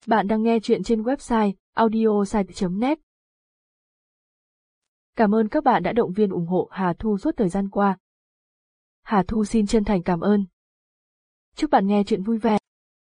Bạn đang nghe chuyện trên website audiosite.net. Cảm ơn các bạn đã động viên ủng hộ Hà Thu suốt thời gian qua. Hà Thu xin chân thành cảm ơn. Chúc bạn nghe chuyện vui vẻ.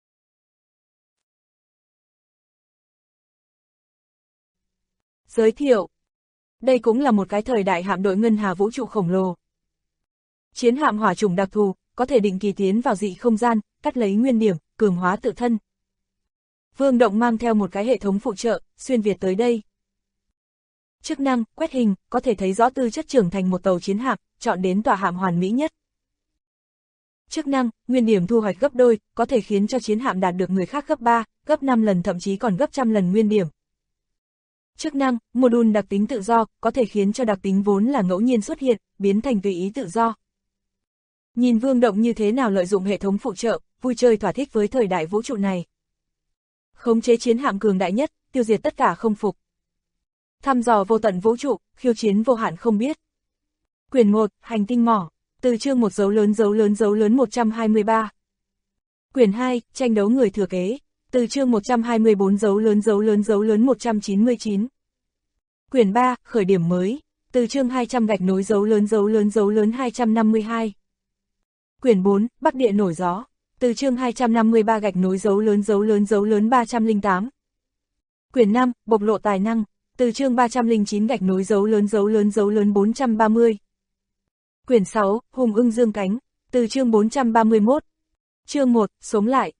Giới thiệu. Đây cũng là một cái thời đại hạm đội ngân hà vũ trụ khổng lồ. Chiến hạm hỏa chủng đặc thù, có thể định kỳ tiến vào dị không gian, cắt lấy nguyên điểm, cường hóa tự thân. Vương Động mang theo một cái hệ thống phụ trợ, xuyên Việt tới đây. Chức năng, quét hình, có thể thấy rõ tư chất trưởng thành một tàu chiến hạm, chọn đến tòa hạm hoàn mỹ nhất. Chức năng, nguyên điểm thu hoạch gấp đôi, có thể khiến cho chiến hạm đạt được người khác gấp 3, gấp 5 lần thậm chí còn gấp trăm lần nguyên điểm. Chức năng, module đặc tính tự do, có thể khiến cho đặc tính vốn là ngẫu nhiên xuất hiện, biến thành tùy ý tự do. Nhìn Vương Động như thế nào lợi dụng hệ thống phụ trợ, vui chơi thỏa thích với thời đại vũ trụ này. Khống chế chiến hạm cường đại nhất, tiêu diệt tất cả không phục. Thăm dò vô tận vũ trụ, khiêu chiến vô hạn không biết. Quyển 1, hành tinh mỏ, từ chương 1 dấu lớn 123. Quyển 2, tranh đấu người thừa kế, từ chương 124 dấu lớn 199. Quyển 3, khởi điểm mới, từ chương 200 gạch nối dấu lớn 252. Quyển 4, Bắc Địa nổi gió, từ chương 253 gạch nối dấu lớn 308. Quyển 5, bộc lộ tài năng, từ chương 309 gạch nối dấu lớn 430. Quyển 6, hùng ưng dương cánh, từ chương 431. Chương 1, sống lại.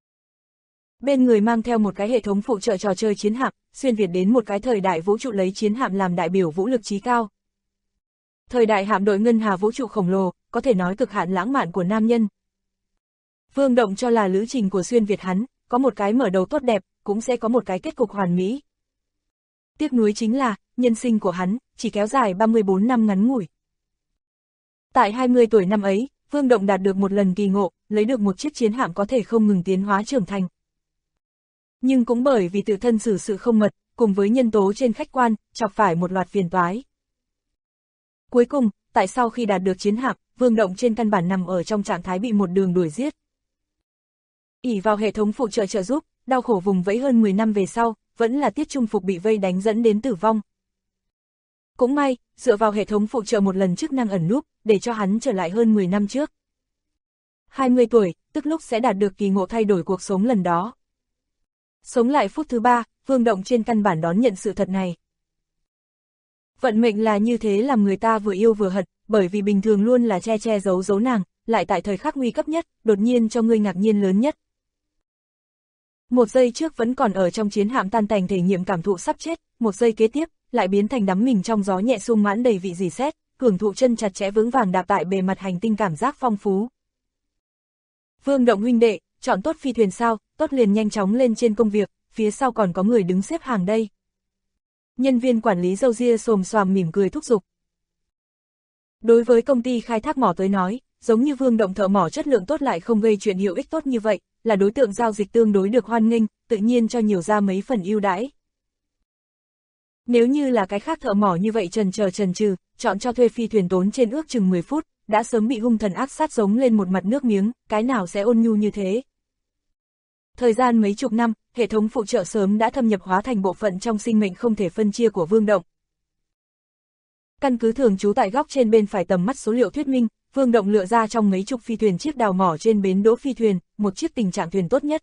Bên người mang theo một cái hệ thống phụ trợ trò chơi chiến hạm, xuyên Việt đến một cái thời đại vũ trụ lấy chiến hạm làm đại biểu vũ lực chí cao. Thời đại hạm đội ngân hà vũ trụ khổng lồ, có thể nói cực hạn lãng mạn của nam nhân. Vương Động cho là lữ trình của xuyên Việt hắn, có một cái mở đầu tốt đẹp, cũng sẽ có một cái kết cục hoàn mỹ. Tiếc nuối chính là, nhân sinh của hắn, chỉ kéo dài 34 năm ngắn ngủi. Tại 20 tuổi năm ấy, Vương Động đạt được một lần kỳ ngộ, lấy được một chiếc chiến hạm có thể không ngừng tiến hóa trưởng thành. Nhưng cũng bởi vì tự thân xử sự không mật, cùng với nhân tố trên khách quan, chọc phải một loạt phiền toái. Cuối cùng, tại sau khi đạt được chiến hạm, Vương Động trên căn bản nằm ở trong trạng thái bị một đường đuổi giết. Ỷ vào hệ thống phụ trợ trợ giúp, đau khổ vùng vẫy hơn 10 năm về sau, vẫn là Tiết Trung Phục bị vây đánh dẫn đến tử vong. Cũng may, dựa vào hệ thống phụ trợ một lần chức năng ẩn núp, để cho hắn trở lại hơn 10 năm trước. 20 tuổi, tức lúc sẽ đạt được kỳ ngộ thay đổi cuộc sống lần đó. Sống lại phút thứ 3, Vương Động trên căn bản đón nhận sự thật này. Vận mệnh là như thế làm người ta vừa yêu vừa hận, bởi vì bình thường luôn là che giấu nàng, lại tại thời khắc nguy cấp nhất, đột nhiên cho ngươi ngạc nhiên lớn nhất. Một giây trước vẫn còn ở trong chiến hạm tan tành thể nghiệm cảm thụ sắp chết, một giây kế tiếp, lại biến thành đắm mình trong gió nhẹ sung mãn đầy vị dì xét, hưởng thụ chân chặt chẽ vững vàng đạp tại bề mặt hành tinh cảm giác phong phú. Vương Động huynh đệ, chọn tốt phi thuyền sao, tốt liền nhanh chóng lên trên công việc, phía sau còn có người đứng xếp hàng đây. Nhân viên quản lý râu ria xồm xoàm mỉm cười thúc giục. Đối với công ty khai thác mỏ tới nói, giống như Vương Động thợ mỏ chất lượng tốt lại không gây chuyện hiệu ích tốt như vậy, là đối tượng giao dịch tương đối được hoan nghênh, tự nhiên cho nhiều ra mấy phần ưu đãi. Nếu như là cái khác thợ mỏ như vậy chần chừ, chọn cho thuê phi thuyền tốn trên ước chừng 10 phút, đã sớm bị hung thần ác sát giống lên một mặt nước miếng, cái nào sẽ ôn nhu như thế. Thời gian mấy chục năm, hệ thống phụ trợ sớm đã thâm nhập hóa thành bộ phận trong sinh mệnh không thể phân chia của Vương Động. Căn cứ thường trú tại góc trên bên phải tầm mắt số liệu thuyết minh, Vương Động lựa ra trong mấy chục phi thuyền chiếc đào mỏ trên bến đỗ phi thuyền, một chiếc tình trạng thuyền tốt nhất.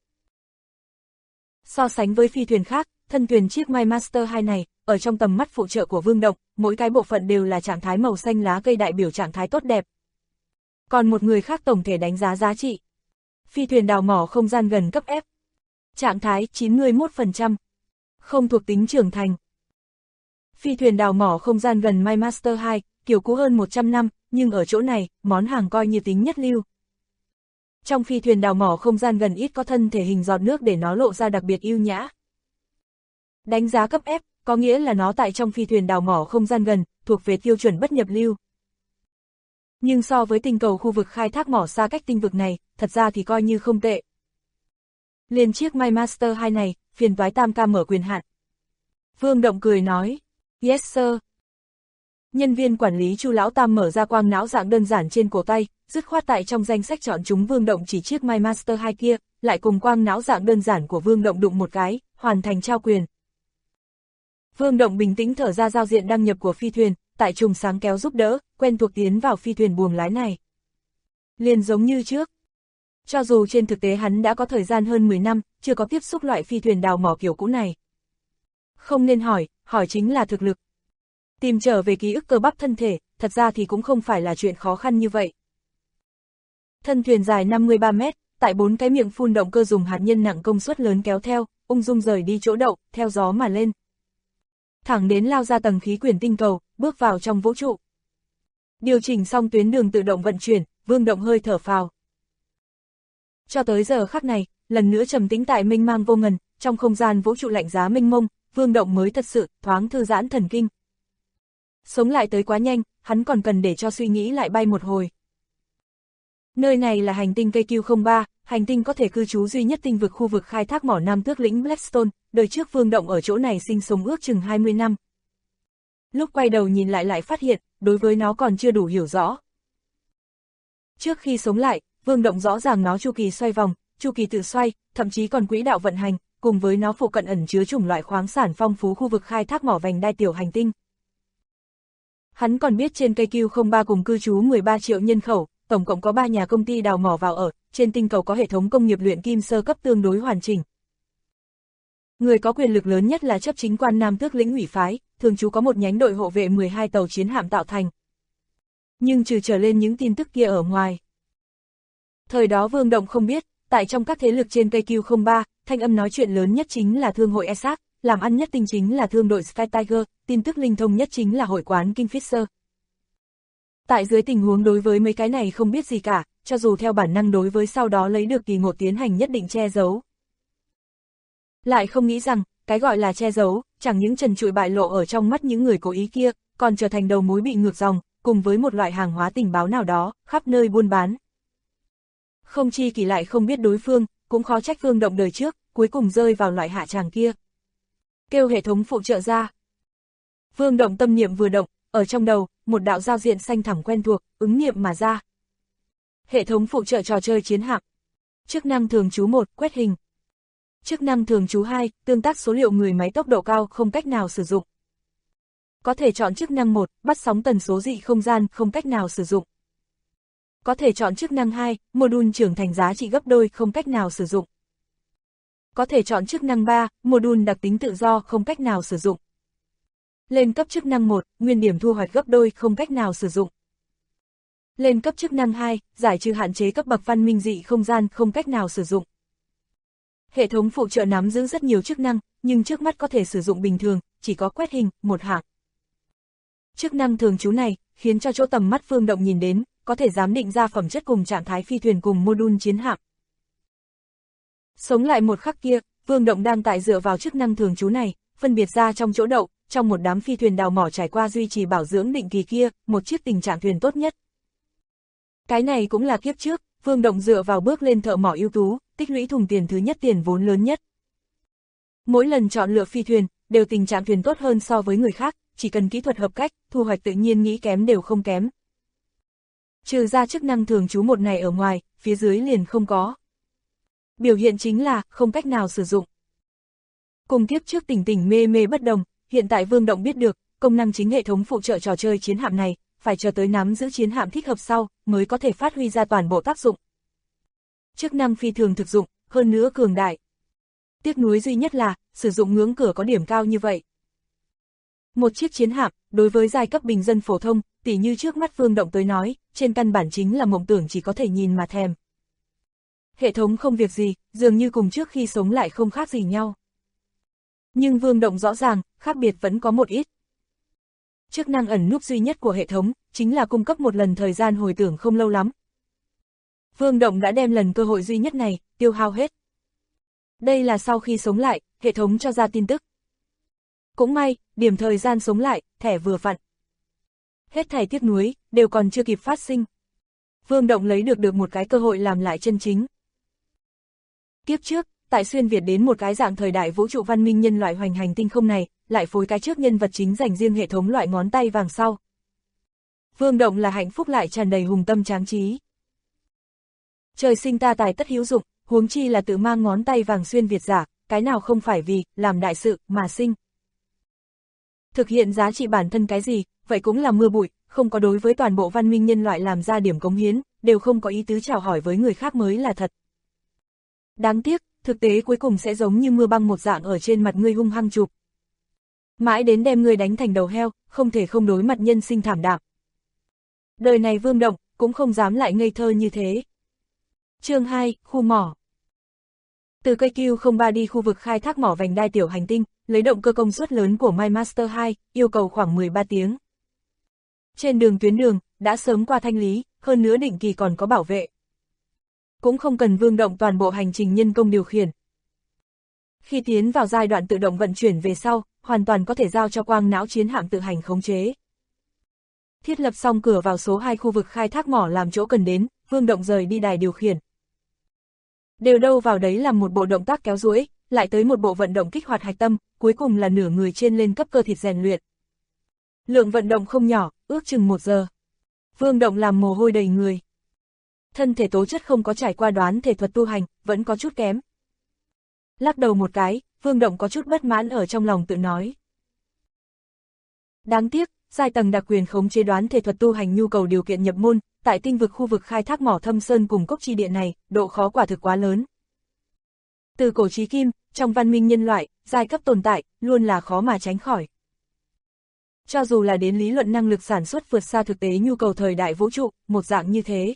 So sánh với phi thuyền khác, thân thuyền chiếc My Master 2 này, ở trong tầm mắt phụ trợ của Vương Động, mỗi cái bộ phận đều là trạng thái màu xanh lá cây đại biểu trạng thái tốt đẹp. Còn một người khác tổng thể đánh giá giá trị. Phi thuyền đào mỏ không gian gần cấp F. Trạng thái 91%. Không thuộc tính trưởng thành. Phi thuyền đào mỏ không gian gần My Master 2, kiểu cũ hơn 100 năm, nhưng ở chỗ này, món hàng coi như tính nhất lưu. Trong phi thuyền đào mỏ không gian gần ít có thân thể hình giọt nước để nó lộ ra đặc biệt ưu nhã. Đánh giá cấp F, có nghĩa là nó tại trong phi thuyền đào mỏ không gian gần, thuộc về tiêu chuẩn bất nhập lưu. Nhưng so với tinh cầu khu vực khai thác mỏ xa cách tinh vực này, thật ra thì coi như không tệ. Liền chiếc My Master 2 này, phiền toái Tam ca mở quyền hạn. Vương Động cười nói, yes sir. Nhân viên quản lý Chu Lão Tam mở ra quang não dạng đơn giản trên cổ tay, dứt khoát tại trong danh sách chọn chúng Vương Động chỉ chiếc My Master 2 kia, lại cùng quang não dạng đơn giản của Vương Động đụng một cái, hoàn thành trao quyền. Vương Động bình tĩnh thở ra giao diện đăng nhập của phi thuyền, tại chùm sáng kéo giúp đỡ, quen thuộc tiến vào phi thuyền buồng lái này. Liền giống như trước. Cho dù trên thực tế hắn đã có thời gian hơn 10 năm, chưa có tiếp xúc loại phi thuyền đào mỏ kiểu cũ này. Không nên hỏi chính là thực lực. Tìm trở về ký ức cơ bắp thân thể, thật ra thì cũng không phải là chuyện khó khăn như vậy. Thân thuyền dài 53 mét, tại 4 cái miệng phun động cơ dùng hạt nhân nặng công suất lớn kéo theo, ung dung rời đi chỗ đậu, theo gió mà lên. Thẳng đến lao ra tầng khí quyển tinh cầu, bước vào trong vũ trụ. Điều chỉnh xong tuyến đường tự động vận chuyển, Vương Động hơi thở phào. Cho tới giờ khắc này, lần nữa trầm tĩnh tại mênh mang vô ngần, trong không gian vũ trụ lạnh giá mênh mông, Vương Động mới thật sự thoáng thư giãn thần kinh. Sống lại tới quá nhanh, hắn còn cần để cho suy nghĩ lại bay một hồi. Nơi này là hành tinh KQ-03, hành tinh có thể cư trú duy nhất tinh vực khu vực khai thác mỏ Nam Tước lĩnh Blackstone, đời trước Vương Động ở chỗ này sinh sống ước chừng 20 năm. Lúc quay đầu nhìn lại phát hiện, đối với nó còn chưa đủ hiểu rõ. Trước khi sống lại, Vương Động rõ ràng nó chu kỳ xoay vòng, chu kỳ tự xoay, thậm chí còn quỹ đạo vận hành, cùng với nó phụ cận ẩn chứa chủng loại khoáng sản phong phú khu vực khai thác mỏ vành đai tiểu hành tinh. Hắn còn biết trên KQ-03 cùng cư trú 13 triệu nhân khẩu, tổng cộng có 3 nhà công ty đào mỏ vào ở, trên tinh cầu có hệ thống công nghiệp luyện kim sơ cấp tương đối hoàn chỉnh. Người có quyền lực lớn nhất là chấp chính quan Nam Tước lĩnh ủy phái, thường trú có một nhánh đội hộ vệ 12 tàu chiến hạm tạo thành. Nhưng trừ trở lên những tin tức kia ở ngoài. Thời đó Vương Động không biết, tại trong các thế lực trên KQ-03, thanh âm nói chuyện lớn nhất chính là thương hội ESAC, làm ăn nhất tinh chính là thương đội Sky Tiger, tin tức linh thông nhất chính là hội quán Kingfisher. Tại dưới tình huống đối với mấy cái này không biết gì cả, cho dù theo bản năng đối với sau đó lấy được kỳ ngộ tiến hành nhất định che giấu. Lại không nghĩ rằng, cái gọi là che giấu, chẳng những trần trụi bại lộ ở trong mắt những người cố ý kia, còn trở thành đầu mối bị ngược dòng, cùng với một loại hàng hóa tình báo nào đó, khắp nơi buôn bán. Không chi kỳ lại không biết đối phương, cũng khó trách Vương Động đời trước, cuối cùng rơi vào loại hạ tràng kia. Kêu hệ thống phụ trợ ra. Vương Động tâm niệm vừa động, ở trong đầu, một đạo giao diện xanh thẳm quen thuộc, ứng niệm mà ra. Hệ thống phụ trợ trò chơi chiến hạm. Chức năng thường trú 1, quét hình. Chức năng thường trú 2, tương tác số liệu người máy tốc độ cao không cách nào sử dụng. Có thể chọn chức năng 1, bắt sóng tần số dị không gian không cách nào sử dụng. Có thể chọn chức năng 2, module trưởng thành giá trị gấp đôi không cách nào sử dụng. Có thể chọn chức năng 3, module đặc tính tự do không cách nào sử dụng. Lên cấp chức năng 1, nguyên điểm thu hoạch gấp đôi không cách nào sử dụng. Lên cấp chức năng 2, giải trừ hạn chế cấp bậc văn minh dị không gian không cách nào sử dụng. Hệ thống phụ trợ nắm giữ rất nhiều chức năng, nhưng trước mắt có thể sử dụng bình thường, chỉ có quét hình, một hạng. Chức năng thường trú này, khiến cho chỗ tầm mắt Vương Động nhìn đến, có thể giám định ra phẩm chất cùng trạng thái phi thuyền cùng module chiến hạm. Sống lại một khắc kia, Vương Động đang tại dựa vào chức năng thường trú này, phân biệt ra trong chỗ đậu, trong một đám phi thuyền đào mỏ trải qua duy trì bảo dưỡng định kỳ kia, một chiếc tình trạng thuyền tốt nhất. Cái này cũng là kiếp trước, Vương Động dựa vào bước lên thợ mỏ ưu tú, tích lũy thùng tiền thứ nhất tiền vốn lớn nhất. Mỗi lần chọn lựa phi thuyền, đều tình trạng thuyền tốt hơn so với người khác, chỉ cần kỹ thuật hợp cách, thu hoạch tự nhiên nghĩ kém đều không kém. Trừ ra chức năng thường trú một này ở ngoài, phía dưới liền không có. Biểu hiện chính là, không cách nào sử dụng. Cùng kiếp trước tỉnh mê mê bất đồng, hiện tại Vương Động biết được, công năng chính hệ thống phụ trợ trò chơi chiến hạm này, phải chờ tới nắm giữ chiến hạm thích hợp sau, mới có thể phát huy ra toàn bộ tác dụng. Chức năng phi thường thực dụng, hơn nữa cường đại. Tiếc nuối duy nhất là, sử dụng ngưỡng cửa có điểm cao như vậy. Một chiếc chiến hạm, đối với giai cấp bình dân phổ thông, tỉ như trước mắt Vương Động tới nói, trên căn bản chính là mộng tưởng chỉ có thể nhìn mà thèm. Hệ thống không việc gì, dường như cùng trước khi sống lại không khác gì nhau. Nhưng Vương Động rõ ràng, khác biệt vẫn có một ít. Chức năng ẩn núp duy nhất của hệ thống, chính là cung cấp một lần thời gian hồi tưởng không lâu lắm. Vương Động đã đem lần cơ hội duy nhất này, tiêu hao hết. Đây là sau khi sống lại, hệ thống cho ra tin tức. Cũng may, điểm thời gian sống lại, thẻ vừa vặn. Hết thảy tiếc nuối, đều còn chưa kịp phát sinh. Vương Động lấy được một cái cơ hội làm lại chân chính. Kiếp trước, tại xuyên Việt đến một cái dạng thời đại vũ trụ văn minh nhân loại hoành hành tinh không này, lại phối cái trước nhân vật chính dành riêng hệ thống loại ngón tay vàng sau. Vương Động là hạnh phúc lại tràn đầy hùng tâm tráng trí. Trời sinh ta tài tất hữu dụng, huống chi là tự mang ngón tay vàng xuyên Việt giả, cái nào không phải vì làm đại sự mà sinh. Thực hiện giá trị bản thân cái gì, vậy cũng là mưa bụi, không có đối với toàn bộ văn minh nhân loại làm ra điểm cống hiến, đều không có ý tứ chào hỏi với người khác mới là thật. Đáng tiếc, thực tế cuối cùng sẽ giống như mưa băng một dạng ở trên mặt ngươi hung hăng chụp. Mãi đến đem ngươi đánh thành đầu heo, không thể không đối mặt nhân sinh thảm đạm. Đời này Vương Động, cũng không dám lại ngây thơ như thế. Chương 2, khu mỏ. Từ cây Q03 đi khu vực khai thác mỏ vành đai tiểu hành tinh, lấy động cơ công suất lớn của MyMaster 2, yêu cầu khoảng 13 tiếng. Trên tuyến đường, đã sớm qua thanh lý, hơn nữa định kỳ còn có bảo vệ. Cũng không cần Vương Động toàn bộ hành trình nhân công điều khiển. Khi tiến vào giai đoạn tự động vận chuyển về sau, hoàn toàn có thể giao cho quang não chiến hạm tự hành khống chế. Thiết lập xong cửa vào số 2 khu vực khai thác mỏ làm chỗ cần đến, Vương Động rời đi đài điều khiển. Đều đâu vào đấy làm một bộ động tác kéo duỗi, lại tới một bộ vận động kích hoạt hạch tâm, cuối cùng là nửa người trên lên cấp cơ thịt rèn luyện. Lượng vận động không nhỏ, ước chừng 1 giờ. Vương Động làm mồ hôi đầy người. Thân thể tố chất không có trải qua đoán thể thuật tu hành, vẫn có chút kém. Lắc đầu một cái, Vương Động có chút bất mãn ở trong lòng tự nói. Đáng tiếc, giai tầng đặc quyền khống chế đoán thể thuật tu hành nhu cầu điều kiện nhập môn, tại tinh vực khu vực khai thác mỏ thâm sơn cùng cốc chi địa này, độ khó quả thực quá lớn. Từ cổ chí kim, trong văn minh nhân loại, giai cấp tồn tại, luôn là khó mà tránh khỏi. Cho dù là đến lý luận năng lực sản xuất vượt xa thực tế nhu cầu thời đại vũ trụ, một dạng như thế.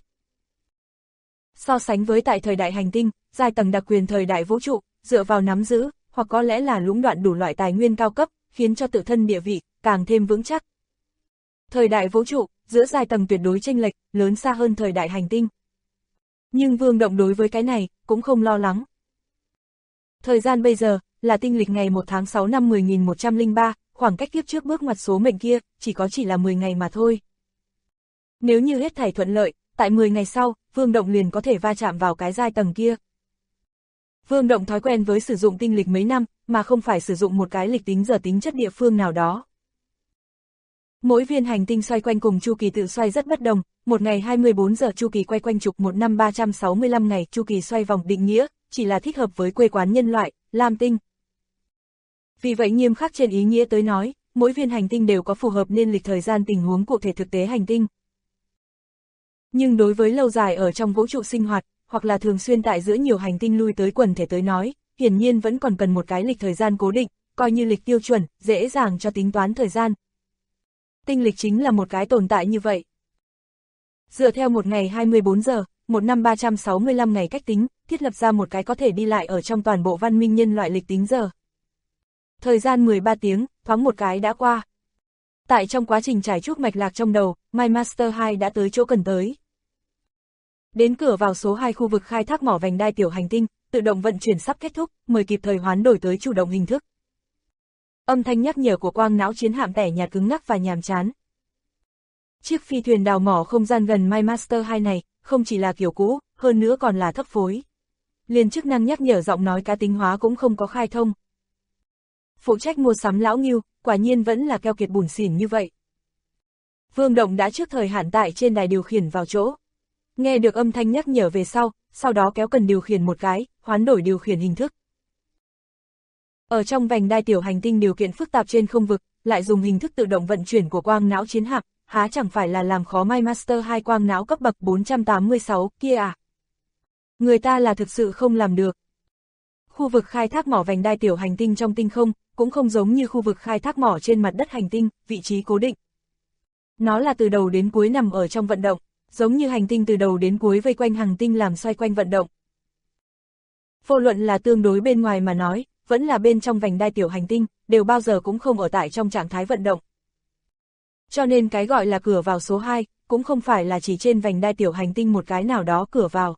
So sánh với tại thời đại hành tinh, giai tầng đặc quyền thời đại vũ trụ, dựa vào nắm giữ, hoặc có lẽ là lũng đoạn đủ loại tài nguyên cao cấp, khiến cho tự thân địa vị càng thêm vững chắc. Thời đại vũ trụ, giữa giai tầng tuyệt đối chênh lệch, lớn xa hơn thời đại hành tinh. Nhưng Vương Động đối với cái này, cũng không lo lắng. Thời gian bây giờ, là tinh lịch ngày 1 tháng 6 năm 10.103, khoảng cách kiếp trước bước ngoặt số mệnh kia, chỉ là 10 ngày mà thôi. Nếu như hết thảy thuận lợi, tại 10 ngày sau, Vương Động liền có thể va chạm vào cái giai tầng kia. Vương Động thói quen với sử dụng tinh lịch mấy năm, mà không phải sử dụng một cái lịch tính giờ tính chất địa phương nào đó. Mỗi viên hành tinh xoay quanh cùng chu kỳ tự xoay rất bất đồng, một ngày 24 giờ chu kỳ quay quanh trục, một năm 365 ngày chu kỳ xoay vòng định nghĩa, chỉ là thích hợp với quê quán nhân loại, Lam tinh. Vì vậy nghiêm khắc trên ý nghĩa tới nói, mỗi viên hành tinh đều có phù hợp nên lịch thời gian tình huống cụ thể thực tế hành tinh. Nhưng đối với lâu dài ở trong vũ trụ sinh hoạt, hoặc là thường xuyên tại giữa nhiều hành tinh lui tới quần thể tới nói, hiển nhiên vẫn còn cần một cái lịch thời gian cố định, coi như lịch tiêu chuẩn, dễ dàng cho tính toán thời gian. Tinh lịch chính là một cái tồn tại như vậy. Dựa theo một ngày 24 giờ, một năm 365 ngày cách tính, thiết lập ra một cái có thể đi lại ở trong toàn bộ văn minh nhân loại lịch tính giờ. Thời gian 13 tiếng, thoáng một cái đã qua. Tại trong quá trình trải chuốt mạch lạc trong đầu, MyMaster 2 đã tới chỗ cần tới. Đến cửa vào số 2 khu vực khai thác mỏ vành đai tiểu hành tinh, tự động vận chuyển sắp kết thúc, mời kịp thời hoán đổi tới chủ động hình thức. Âm thanh nhắc nhở của quang não chiến hạm tẻ nhạt cứng ngắc và nhàm chán. Chiếc phi thuyền đào mỏ không gian gần MyMaster 2 này, không chỉ là kiểu cũ, hơn nữa còn là thấp phối. Liền chức năng nhắc nhở giọng nói cá tính hóa cũng không có khai thông. Phụ trách mua sắm lão Ngưu, quả nhiên vẫn là keo kiệt bủn xỉn như vậy. Vương Động đã trước thời hạn tại trên đài điều khiển vào chỗ. Nghe được âm thanh nhắc nhở về sau đó kéo cần điều khiển một cái, hoán đổi điều khiển hình thức. Ở trong vành đai tiểu hành tinh điều kiện phức tạp trên không vực, lại dùng hình thức tự động vận chuyển của quang não chiến hạm, há chẳng phải là làm khó MyMaster 2 quang não cấp bậc 486 kia à? Người ta là thực sự không làm được. Khu vực khai thác mỏ vành đai tiểu hành tinh trong tinh không, cũng không giống như khu vực khai thác mỏ trên mặt đất hành tinh, vị trí cố định. Nó là từ đầu đến cuối nằm ở trong vận động, giống như hành tinh từ đầu đến cuối vây quanh hành tinh làm xoay quanh vận động. Vô luận là tương đối bên ngoài mà nói, vẫn là bên trong vành đai tiểu hành tinh, đều bao giờ cũng không ở tại trong trạng thái vận động. Cho nên cái gọi là cửa vào số 2, cũng không phải là chỉ trên vành đai tiểu hành tinh một cái nào đó cửa vào.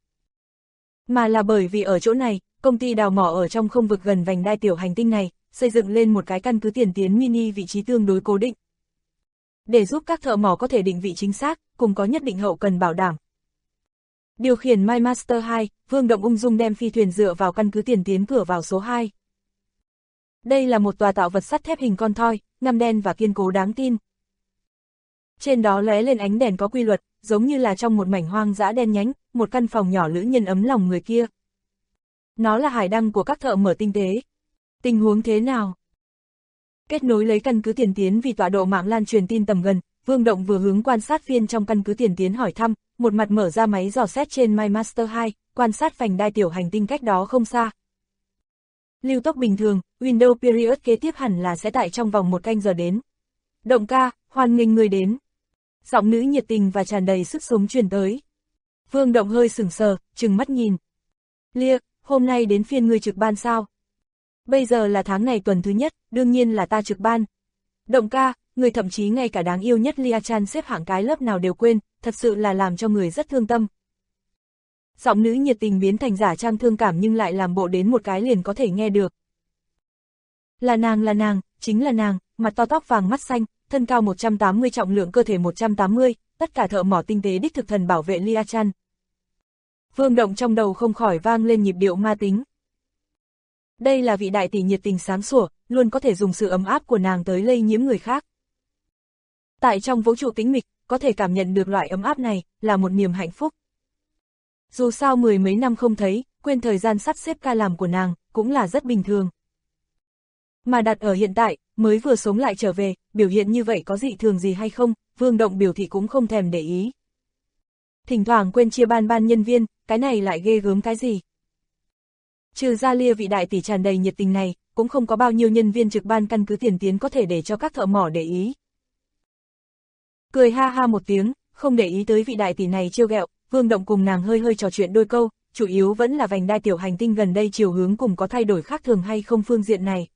Mà là bởi vì ở chỗ này, công ty đào mỏ ở trong không vực gần vành đai tiểu hành tinh này, xây dựng lên một cái căn cứ tiền tiến mini vị trí tương đối cố định. Để giúp các thợ mỏ có thể định vị chính xác, cùng có nhất định hậu cần bảo đảm. Điều khiển MyMaster 2, Vương Động ung dung đem phi thuyền dựa vào căn cứ tiền tiến cửa vào số 2. Đây là một tòa tạo vật sắt thép hình con thoi, ngăm đen và kiên cố đáng tin. Trên đó lóe lên ánh đèn có quy luật, giống như là trong một mảnh hoang dã đen nhánh, một căn phòng nhỏ lữ nhân ấm lòng người kia. Nó là hải đăng của các thợ mở tinh tế. Tình huống thế nào? Kết nối lấy căn cứ tiền tiến vì tọa độ mạng lan truyền tin tầm gần, Vương Động vừa hướng quan sát viên trong căn cứ tiền tiến hỏi thăm, một mặt mở ra máy dò xét trên MyMaster 2, quan sát vành đai tiểu hành tinh cách đó không xa. Lưu tốc bình thường, Windows Period kế tiếp hẳn là sẽ tại trong vòng 1 canh giờ đến. Động ca, hoan nghênh người đến. Giọng nữ nhiệt tình và tràn đầy sức sống truyền tới. Vương Động hơi sửng sờ, trừng mắt nhìn. Lia, hôm nay đến phiên ngươi trực ban sao? Bây giờ là tháng này tuần thứ nhất, đương nhiên là ta trực ban. Động ca, người thậm chí ngay cả đáng yêu nhất Lia Chan xếp hạng cái lớp nào đều quên, thật sự là làm cho người rất thương tâm. Giọng nữ nhiệt tình biến thành giả trang thương cảm nhưng lại làm bộ đến một cái liền có thể nghe được. Là nàng, chính là nàng, mặt to tóc vàng mắt xanh, thân cao 180 trọng lượng cơ thể 180, tất cả thợ mỏ tinh tế đích thực thần bảo vệ Lia Chan. Vương Động trong đầu không khỏi vang lên nhịp điệu ma tính. Đây là vị đại tỷ nhiệt tình sáng sủa, luôn có thể dùng sự ấm áp của nàng tới lây nhiễm người khác. Tại trong vũ trụ tĩnh mịch, có thể cảm nhận được loại ấm áp này, là một niềm hạnh phúc. Dù sao 10 mấy năm không thấy, quên thời gian sắp xếp ca làm của nàng, cũng là rất bình thường. Mà đặt ở hiện tại, mới vừa sống lại trở về, biểu hiện như vậy có dị thường gì hay không, Vương Động biểu thị cũng không thèm để ý. Thỉnh thoảng quên chia ban nhân viên, cái này lại ghê gớm cái gì. Trừ ra Lia vị đại tỷ tràn đầy nhiệt tình này, cũng không có bao nhiêu nhân viên trực ban căn cứ tiền tiến có thể để cho các thợ mỏ để ý. Cười ha ha một tiếng, không để ý tới vị đại tỷ này trêu ghẹo, Vương Động cùng nàng hơi trò chuyện đôi câu, chủ yếu vẫn là vành đai tiểu hành tinh gần đây chiều hướng cùng có thay đổi khác thường hay không phương diện này.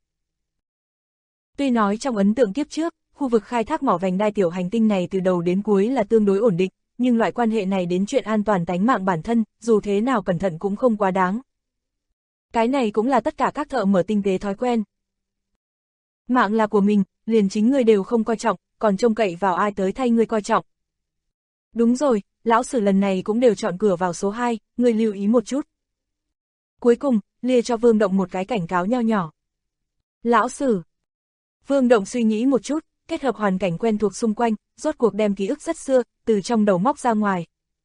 Tuy nói trong ấn tượng kiếp trước, khu vực khai thác mỏ vành đai tiểu hành tinh này từ đầu đến cuối là tương đối ổn định, nhưng loại quan hệ này đến chuyện an toàn tánh mạng bản thân, dù thế nào cẩn thận cũng không quá đáng. Cái này cũng là tất cả các thợ mở tinh tế thói quen. Mạng là của mình, liền chính ngươi đều không coi trọng, còn trông cậy vào ai tới thay ngươi coi trọng. Đúng rồi, lão sử lần này cũng đều chọn cửa vào số 2, ngươi lưu ý một chút. Cuối cùng, Lia cho Vương Động một cái cảnh cáo nho nhỏ. Lão sử. Vương Động suy nghĩ một chút, kết hợp hoàn cảnh quen thuộc xung quanh, rốt cuộc đem ký ức rất xưa, từ trong đầu móc ra ngoài.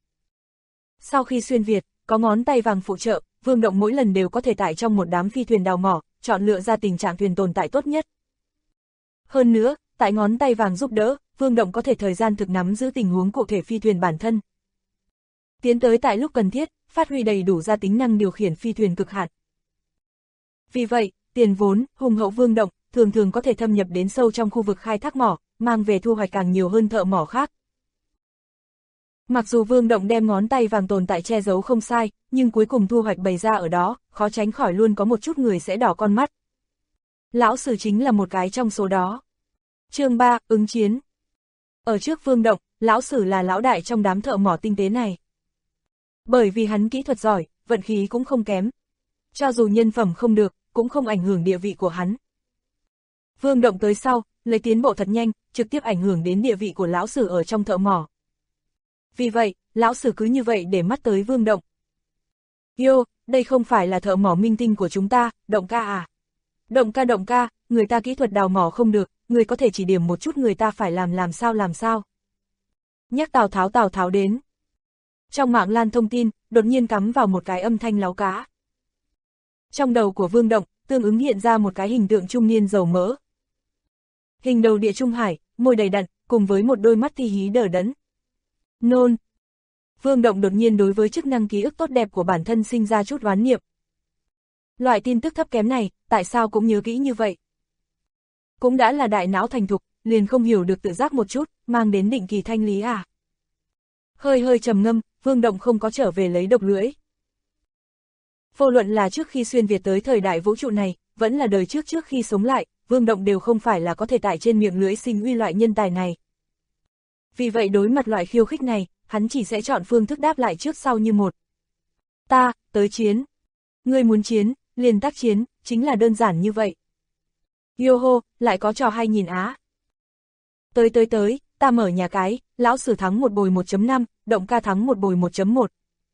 Sau khi xuyên Việt, có ngón tay vàng phụ trợ, Vương Động mỗi lần đều có thể tại trong một đám phi thuyền đào mỏ, chọn lựa ra tình trạng thuyền tồn tại tốt nhất. Hơn nữa, tại ngón tay vàng giúp đỡ, Vương Động có thể thời gian thực nắm giữ tình huống cụ thể phi thuyền bản thân. Tiến tới tại lúc cần thiết, phát huy đầy đủ ra tính năng điều khiển phi thuyền cực hạn. Vì vậy, tiền vốn, hùng hậu Vương Động, thường thường có thể thâm nhập đến sâu trong khu vực khai thác mỏ, mang về thu hoạch càng nhiều hơn thợ mỏ khác. Mặc dù Vương Động đem ngón tay vàng tồn tại che giấu không sai, nhưng cuối cùng thu hoạch bày ra ở đó, khó tránh khỏi luôn có một chút người sẽ đỏ con mắt. Lão sử chính là một cái trong số đó. Chương 3, ứng chiến. Ở trước Vương Động, lão sử là lão đại trong đám thợ mỏ tinh tế này. Bởi vì hắn kỹ thuật giỏi, vận khí cũng không kém. Cho dù nhân phẩm không được, cũng không ảnh hưởng địa vị của hắn. Vương Động tới sau, lấy tiến bộ thật nhanh, trực tiếp ảnh hưởng đến địa vị của lão sử ở trong thợ mỏ. Vì vậy, lão sử cứ như vậy để mắt tới Vương Động. Yo, đây không phải là thợ mỏ minh tinh của chúng ta, Động ca à? Động ca, người ta kỹ thuật đào mỏ không được, người có thể chỉ điểm một chút người ta phải làm sao. Nhắc Tào Tháo đến. Trong mạng lan thông tin, đột nhiên cắm vào một cái âm thanh láu cá. Trong đầu của Vương Động, tương ứng hiện ra một cái hình tượng trung niên dầu mỡ. Hình đầu địa trung hải, môi đầy đặn, cùng với một đôi mắt thi hí đờ đẫn. Nôn. Vương Động đột nhiên đối với chức năng ký ức tốt đẹp của bản thân sinh ra chút oán niệm. Loại tin tức thấp kém này, tại sao cũng nhớ kỹ như vậy? Cũng đã là đại não thành thục, liền không hiểu được tự giác một chút, mang đến định kỳ thanh lý à? Hơi trầm ngâm, Vương Động không có trở về lấy độc lưỡi. Vô luận là trước khi xuyên Việt tới thời đại vũ trụ này, vẫn là đời trước khi sống lại, Vương Động đều không phải là có thể tại trên miệng lưỡi sinh uy loại nhân tài này. Vì vậy đối mặt loại khiêu khích này, hắn chỉ sẽ chọn phương thức đáp lại trước sau như một. Ta, tới chiến. Ngươi muốn chiến, liền tác chiến, chính là đơn giản như vậy. Yo-ho, lại có trò hay nhìn á. Tới, ta mở nhà cái, lão sử thắng một bồi 1.5, Động ca thắng một bồi 1.1.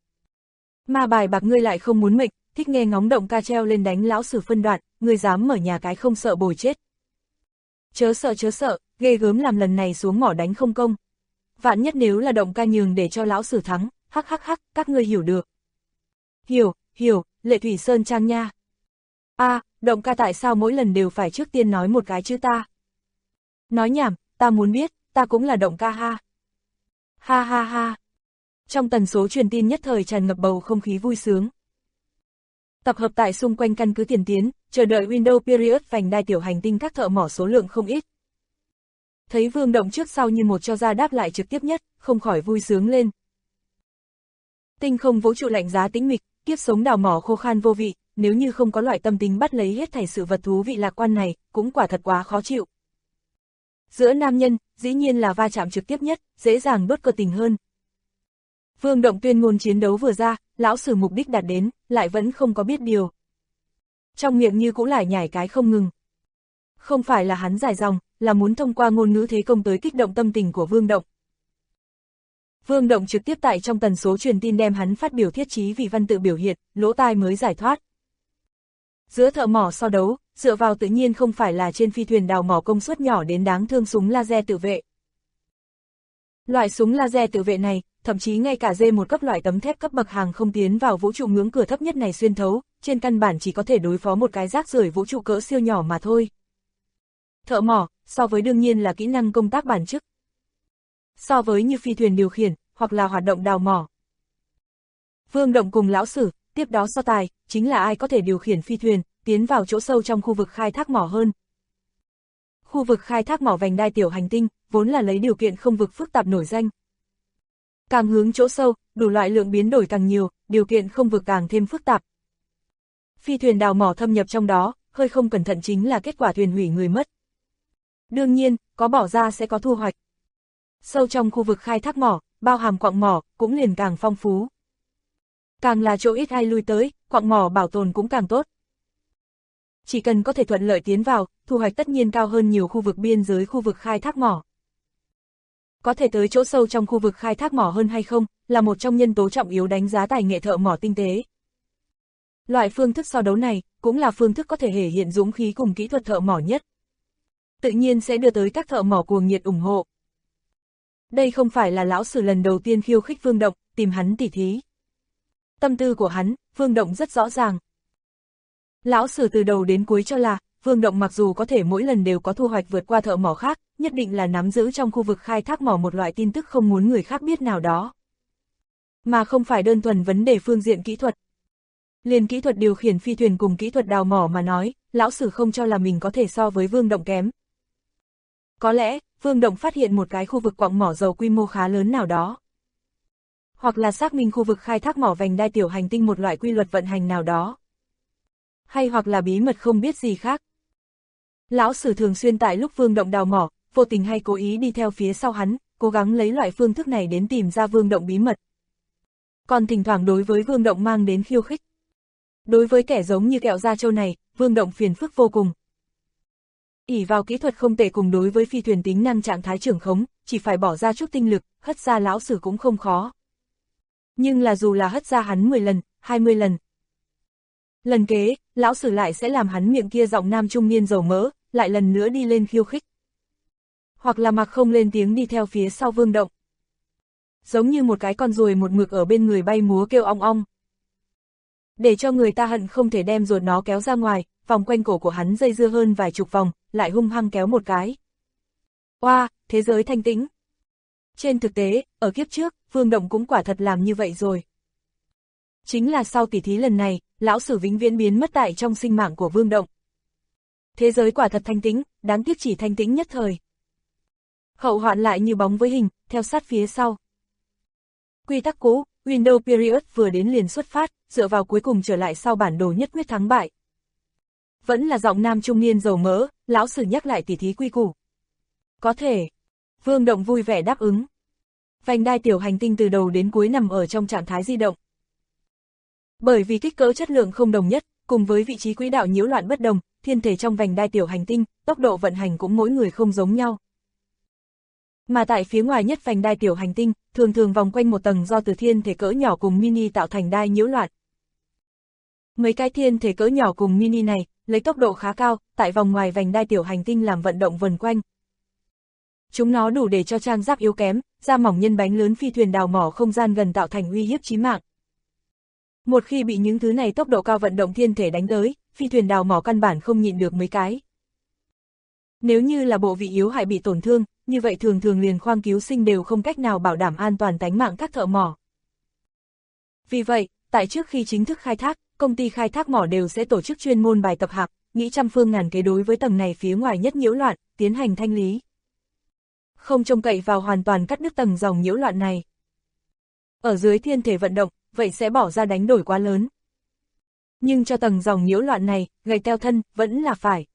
Ma bài bạc ngươi lại không muốn mệnh, thích nghe ngóng Động ca treo lên đánh lão sử phân đoạn, ngươi dám mở nhà cái không sợ bồi chết. Chớ sợ, ghê gớm làm lần này xuống mỏ đánh không công. Vạn nhất nếu là Động ca nhường để cho lão sử thắng, hắc hắc hắc, các ngươi hiểu được. Hiểu, Lệ Thủy Sơn Trang nha. Động ca tại sao mỗi lần đều phải trước tiên nói một cái chứ ta? Nói nhảm, ta muốn biết, ta cũng là Động ca ha. Ha ha ha. Trong tần số truyền tin nhất thời tràn ngập bầu không khí vui sướng. Tập hợp tại xung quanh căn cứ Tiền Tiến, chờ đợi Window Period vành đai tiểu hành tinh các thợ mỏ số lượng không ít. Thấy Vương Động trước sau như một cho ra đáp lại trực tiếp nhất, không khỏi vui sướng lên. Tinh không vũ trụ lạnh giá tĩnh mịch, kiếp sống đào mỏ khô khan vô vị, nếu như không có loại tâm tính bắt lấy hết thảy sự vật thú vị lạc quan này, cũng quả thật quá khó chịu. Giữa nam nhân, dĩ nhiên là va chạm trực tiếp nhất, dễ dàng đốt cơ tình hơn. Vương Động tuyên ngôn chiến đấu vừa ra, lão sử mục đích đạt đến, lại vẫn không có biết điều. Trong miệng như cũng lại nhảy cái không ngừng. Không phải là hắn dài dòng, là muốn thông qua ngôn ngữ thế công tới kích động tâm tình của Vương Động. Vương Động trực tiếp tại trong tần số truyền tin đem hắn phát biểu thiết chí vì văn tự biểu hiện, lỗ tai mới giải thoát. Giữa thợ mỏ so đấu, dựa vào tự nhiên không phải là trên phi thuyền đào mỏ công suất nhỏ đến đáng thương súng laser tự vệ. Loại súng laser tự vệ này, thậm chí ngay cả D1 cấp loại tấm thép cấp bậc hàng không tiến vào vũ trụ ngưỡng cửa thấp nhất này xuyên thấu, trên căn bản chỉ có thể đối phó một cái rác rưởi vũ trụ cỡ siêu nhỏ mà thôi. Thợ mỏ, so với đương nhiên là kỹ năng công tác bản chức. So với như phi thuyền điều khiển, hoặc là hoạt động đào mỏ. Vương Động cùng lão sử, tiếp đó so tài, chính là ai có thể điều khiển phi thuyền, tiến vào chỗ sâu trong khu vực khai thác mỏ hơn. Khu vực khai thác mỏ vành đai tiểu hành tinh, vốn là lấy điều kiện không vực phức tạp nổi danh. Càng hướng chỗ sâu, đủ loại lượng biến đổi càng nhiều, điều kiện không vực càng thêm phức tạp. Phi thuyền đào mỏ thâm nhập trong đó, hơi không cẩn thận chính là kết quả thuyền hủy người mất. Đương nhiên, có bỏ ra sẽ có thu hoạch. Sâu trong khu vực khai thác mỏ, bao hàm quặng mỏ, cũng liền càng phong phú. Càng là chỗ ít ai lui tới, quặng mỏ bảo tồn cũng càng tốt. Chỉ cần có thể thuận lợi tiến vào, thu hoạch tất nhiên cao hơn nhiều khu vực biên giới khu vực khai thác mỏ. Có thể tới chỗ sâu trong khu vực khai thác mỏ hơn hay không, là một trong nhân tố trọng yếu đánh giá tài nghệ thợ mỏ tinh tế. Loại phương thức so đấu này, cũng là phương thức có thể thể hiện dũng khí cùng kỹ thuật thợ mỏ nhất. Tự nhiên sẽ đưa tới các thợ mỏ cuồng nhiệt ủng hộ. Đây không phải là lão sử lần đầu tiên khiêu khích Vương Động, tìm hắn tỉ thí. Tâm tư của hắn, Vương Động rất rõ ràng. Lão sử từ đầu đến cuối cho là, Vương Động mặc dù có thể mỗi lần đều có thu hoạch vượt qua thợ mỏ khác, nhất định là nắm giữ trong khu vực khai thác mỏ một loại tin tức không muốn người khác biết nào đó. Mà không phải đơn thuần vấn đề phương diện kỹ thuật. Liền kỹ thuật điều khiển phi thuyền cùng kỹ thuật đào mỏ mà nói, lão sử không cho là mình có thể so với Vương Động kém. Có lẽ, Vương Động phát hiện một cái khu vực quặng mỏ dầu quy mô khá lớn nào đó. Hoặc là xác minh khu vực khai thác mỏ vành đai tiểu hành tinh một loại quy luật vận hành nào đó. Hay hoặc là bí mật không biết gì khác. Lão sử thường xuyên tại lúc Vương Động đào mỏ, vô tình hay cố ý đi theo phía sau hắn, cố gắng lấy loại phương thức này đến tìm ra Vương Động bí mật. Còn thỉnh thoảng đối với Vương Động mang đến khiêu khích. Đối với kẻ giống như kẹo da trâu này, Vương Động phiền phức vô cùng. Ỷ vào kỹ thuật không tệ cùng đối với phi thuyền tính năng trạng thái trưởng khống, chỉ phải bỏ ra chút tinh lực, hất ra lão sử cũng không khó. Nhưng là dù là hất ra hắn 10 lần, 20 lần. Lần kế, lão sử lại sẽ làm hắn miệng kia giọng nam trung niên dầu mỡ, lại lần nữa đi lên khiêu khích. Hoặc là mặc không lên tiếng đi theo phía sau Vương Động. Giống như một cái con ruồi một mực ở bên người bay múa kêu ong ong. Để cho người ta hận không thể đem ruột nó kéo ra ngoài, vòng quanh cổ của hắn dây dưa hơn vài chục vòng, lại hung hăng kéo một cái. Oa, thế giới thanh tĩnh. Trên thực tế, ở kiếp trước, Vương Động cũng quả thật làm như vậy rồi. Chính là sau tỉ thí lần này, lão sử vĩnh viễn biến mất tại trong sinh mạng của Vương Động. Thế giới quả thật thanh tĩnh, đáng tiếc chỉ thanh tĩnh nhất thời. Hậu hoạn lại như bóng với hình, theo sát phía sau. Quy tắc cũ, Window Period vừa đến liền xuất phát, dựa vào cuối cùng trở lại sau bản đồ nhất quyết thắng bại. Vẫn là giọng nam trung niên dầu mỡ, lão sử nhắc lại tỉ thí quy củ. Có thể. Vương Động vui vẻ đáp ứng. Vành đai tiểu hành tinh từ đầu đến cuối nằm ở trong trạng thái di động. Bởi vì kích cỡ chất lượng không đồng nhất, cùng với vị trí quỹ đạo nhiễu loạn bất đồng, thiên thể trong vành đai tiểu hành tinh, tốc độ vận hành cũng mỗi người không giống nhau. Mà tại phía ngoài nhất vành đai tiểu hành tinh, thường thường vòng quanh một tầng do từ thiên thể cỡ nhỏ cùng mini tạo thành đai nhiễu loạn. Mấy cái thiên thể cỡ nhỏ cùng mini này, lấy tốc độ khá cao, tại vòng ngoài vành đai tiểu hành tinh làm vận động vần quanh. Chúng nó đủ để cho trang giáp yếu kém, da mỏng nhân bánh lớn phi thuyền đào mỏ không gian gần tạo thành uy hiếp chí mạng. Một khi bị những thứ này tốc độ cao vận động thiên thể đánh tới, phi thuyền đào mỏ căn bản không nhịn được mấy cái. Nếu như là bộ vị yếu hại bị tổn thương, như vậy thường thường liền khoang cứu sinh đều không cách nào bảo đảm an toàn tánh mạng các thợ mỏ. Vì vậy, tại trước khi chính thức khai thác, công ty khai thác mỏ đều sẽ tổ chức chuyên môn bài tập hạc, nghĩ trăm phương ngàn kế đối với tầng này phía ngoài nhất nhiễu loạn, tiến hành thanh lý. Không trông cậy vào hoàn toàn cắt đứt tầng dòng nhiễu loạn này. Ở dưới thiên thể vận động, vậy sẽ bỏ ra đánh đổi quá lớn. Nhưng cho tầng dòng nhiễu loạn này, gầy teo thân, vẫn là phải.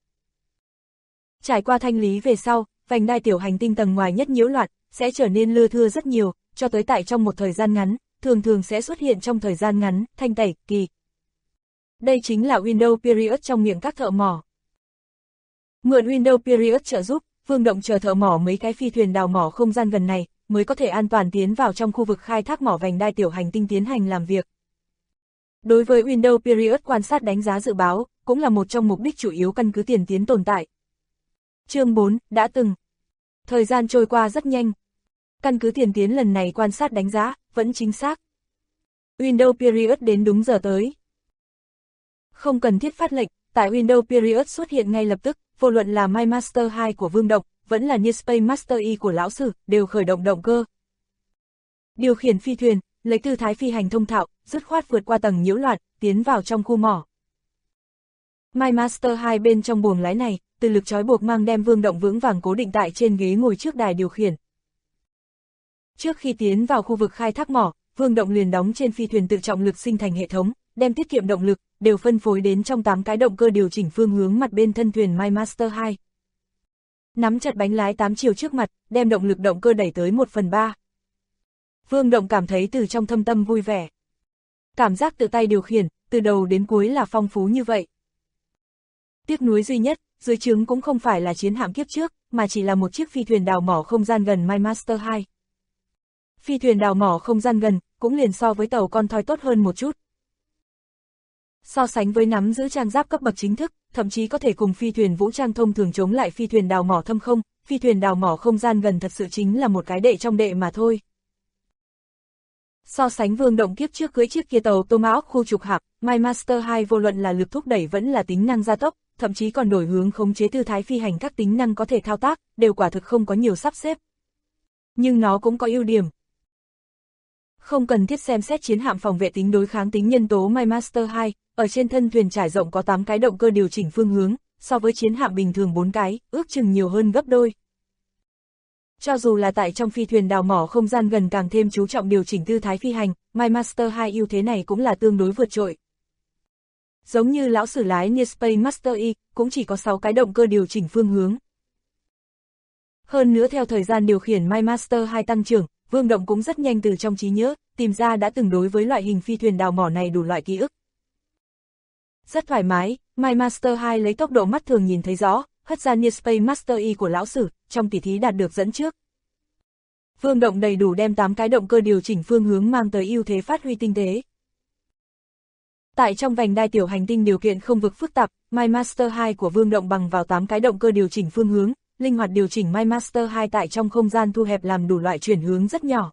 Trải qua thanh lý về sau, vành đai tiểu hành tinh tầng ngoài nhất nhiễu loạn, sẽ trở nên lưa thưa rất nhiều, cho tới tại trong một thời gian ngắn, thường thường sẽ xuất hiện trong thời gian ngắn, thanh tẩy, kỳ. Đây chính là Window Period trong miệng các thợ mỏ. Mượn Window Period trợ giúp, Vương Động chờ thợ mỏ mấy cái phi thuyền đào mỏ không gian gần này, mới có thể an toàn tiến vào trong khu vực khai thác mỏ vành đai tiểu hành tinh tiến hành làm việc. Đối với Window Period quan sát đánh giá dự báo, cũng là một trong mục đích chủ yếu căn cứ tiền tiến tồn tại. Chương 4, đã từng. Thời gian trôi qua rất nhanh. Căn cứ tiền tiến lần này quan sát đánh giá, vẫn chính xác. Window Period đến đúng giờ tới. Không cần thiết phát lệnh, tại Window Period xuất hiện ngay lập tức, vô luận là My Master 2 của Vương Động, vẫn là New Space Master E của Lão Sử, đều khởi động động cơ. Điều khiển phi thuyền, lấy tư thái phi hành thông thạo, dứt khoát vượt qua tầng nhiễu loạn, tiến vào trong khu mỏ. My Master 2 bên trong buồng lái này, từ lực trói buộc mang đem Vương Động vững vàng cố định tại trên ghế ngồi trước đài điều khiển. Trước khi tiến vào khu vực khai thác mỏ, Vương Động liền đóng trên phi thuyền tự trọng lực sinh thành hệ thống, đem tiết kiệm động lực, đều phân phối đến trong 8 cái động cơ điều chỉnh phương hướng mặt bên thân thuyền My Master 2. Nắm chặt bánh lái 8 chiều trước mặt, đem động lực động cơ đẩy tới 1/3. Vương Động cảm thấy từ trong thâm tâm vui vẻ. Cảm giác tự tay điều khiển, từ đầu đến cuối là phong phú như vậy. Tiếc nuối duy nhất, dưới trướng cũng không phải là chiến hạm kiếp trước, mà chỉ là một chiếc phi thuyền đào mỏ không gian gần My Master 2. Phi thuyền đào mỏ không gian gần, cũng liền so với tàu con thoi tốt hơn một chút. So sánh với nắm giữ trang giáp cấp bậc chính thức, thậm chí có thể cùng phi thuyền vũ trang thông thường chống lại phi thuyền đào mỏ thâm không, phi thuyền đào mỏ không gian gần thật sự chính là một cái đệ trong đệ mà thôi. So sánh Vương Động kiếp trước cưỡi chiếc kia tàu Tomahawk khu trục hạm, My Master 2 vô luận là lực thúc đẩy vẫn là tính năng gia tốc, thậm chí còn đổi hướng khống chế tư thái phi hành các tính năng có thể thao tác, đều quả thực không có nhiều sắp xếp. Nhưng nó cũng có ưu điểm. Không cần thiết xem xét chiến hạm phòng vệ tính đối kháng tính nhân tố My Master 2, ở trên thân thuyền trải rộng có 8 cái động cơ điều chỉnh phương hướng, so với chiến hạm bình thường 4 cái, ước chừng nhiều hơn gấp đôi. Cho dù là tại trong phi thuyền đào mỏ không gian gần càng thêm chú trọng điều chỉnh tư thái phi hành, My Master 2 ưu thế này cũng là tương đối vượt trội. Giống như Lão Sử lái New Space Master E, cũng chỉ có 6 cái động cơ điều chỉnh phương hướng. Hơn nữa theo thời gian điều khiển My Master 2 tăng trưởng, Vương Động cũng rất nhanh từ trong trí nhớ, tìm ra đã từng đối với loại hình phi thuyền đào mỏ này đủ loại ký ức. Rất thoải mái, My Master 2 lấy tốc độ mắt thường nhìn thấy rõ, hất ra New Space Master E của Lão Sử, trong tỉ thí đạt được dẫn trước. Vương Động đầy đủ đem 8 cái động cơ điều chỉnh phương hướng mang tới ưu thế phát huy tinh tế. Tại trong vành đai tiểu hành tinh điều kiện không vực phức tạp, My Master 2 của Vương Động bằng vào 8 cái động cơ điều chỉnh phương hướng, linh hoạt điều chỉnh My Master 2 tại trong không gian thu hẹp làm đủ loại chuyển hướng rất nhỏ.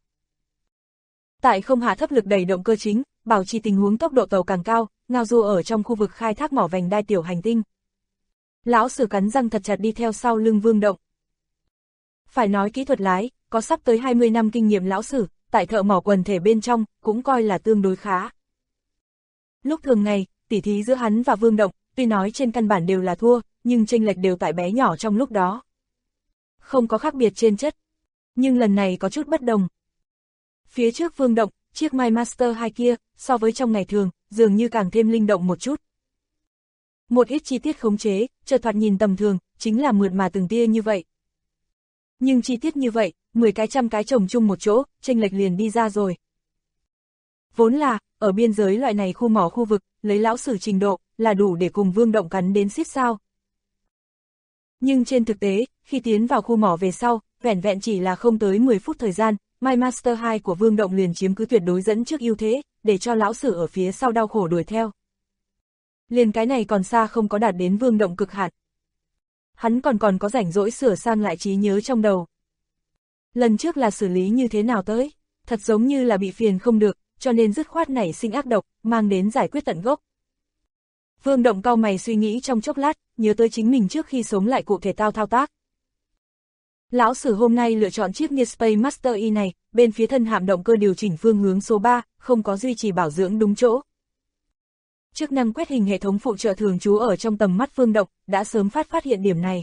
Tại không hạ thấp lực đẩy động cơ chính, bảo trì tình huống tốc độ tàu càng cao, ngao du ở trong khu vực khai thác mỏ vành đai tiểu hành tinh. Lão Sử cắn răng thật chặt đi theo sau lưng Vương Động. Phải nói kỹ thuật lái, có sắp tới 20 năm kinh nghiệm Lão Sử, tại thợ mỏ quần thể bên trong, cũng coi là tương đối khá. Lúc thường ngày, tỉ thí giữa hắn và Vương Động, tuy nói trên căn bản đều là thua, nhưng chênh lệch đều tại bé nhỏ trong lúc đó. Không có khác biệt trên chất. Nhưng lần này có chút bất đồng. Phía trước Vương Động, chiếc My Master 2 kia, so với trong ngày thường, dường như càng thêm linh động một chút. Một ít chi tiết khống chế, chợt thoạt nhìn tầm thường, chính là mượt mà từng tia như vậy. Nhưng chi tiết như vậy, 10 cái trăm cái chồng chung một chỗ, chênh lệch liền đi ra rồi. Vốn là, ở biên giới loại này khu mỏ khu vực, lấy Lão Sử trình độ, là đủ để cùng Vương Động cắn đến xít sao. Nhưng trên thực tế, khi tiến vào khu mỏ về sau, vẻn vẹn chỉ là không tới 10 phút thời gian, My Master 2 của Vương Động liền chiếm cứ tuyệt đối dẫn trước ưu thế, để cho Lão Sử ở phía sau đau khổ đuổi theo. Liền cái này còn xa không có đạt đến Vương Động cực hạn. Hắn còn có rảnh rỗi sửa sang lại trí nhớ trong đầu. Lần trước là xử lý như thế nào tới, thật giống như là bị phiền không được, cho nên dứt khoát nảy sinh ác độc, mang đến giải quyết tận gốc. Vương Động cau mày suy nghĩ trong chốc lát, nhớ tới chính mình trước khi sống lại cụ thể thao tác. Lão Sử hôm nay lựa chọn chiếc Nispay Master E này, bên phía thân hạm động cơ điều chỉnh phương hướng số 3, không có duy trì bảo dưỡng đúng chỗ. Chức năng quét hình hệ thống phụ trợ thường trú ở trong tầm mắt Vương Động, đã sớm phát hiện điểm này.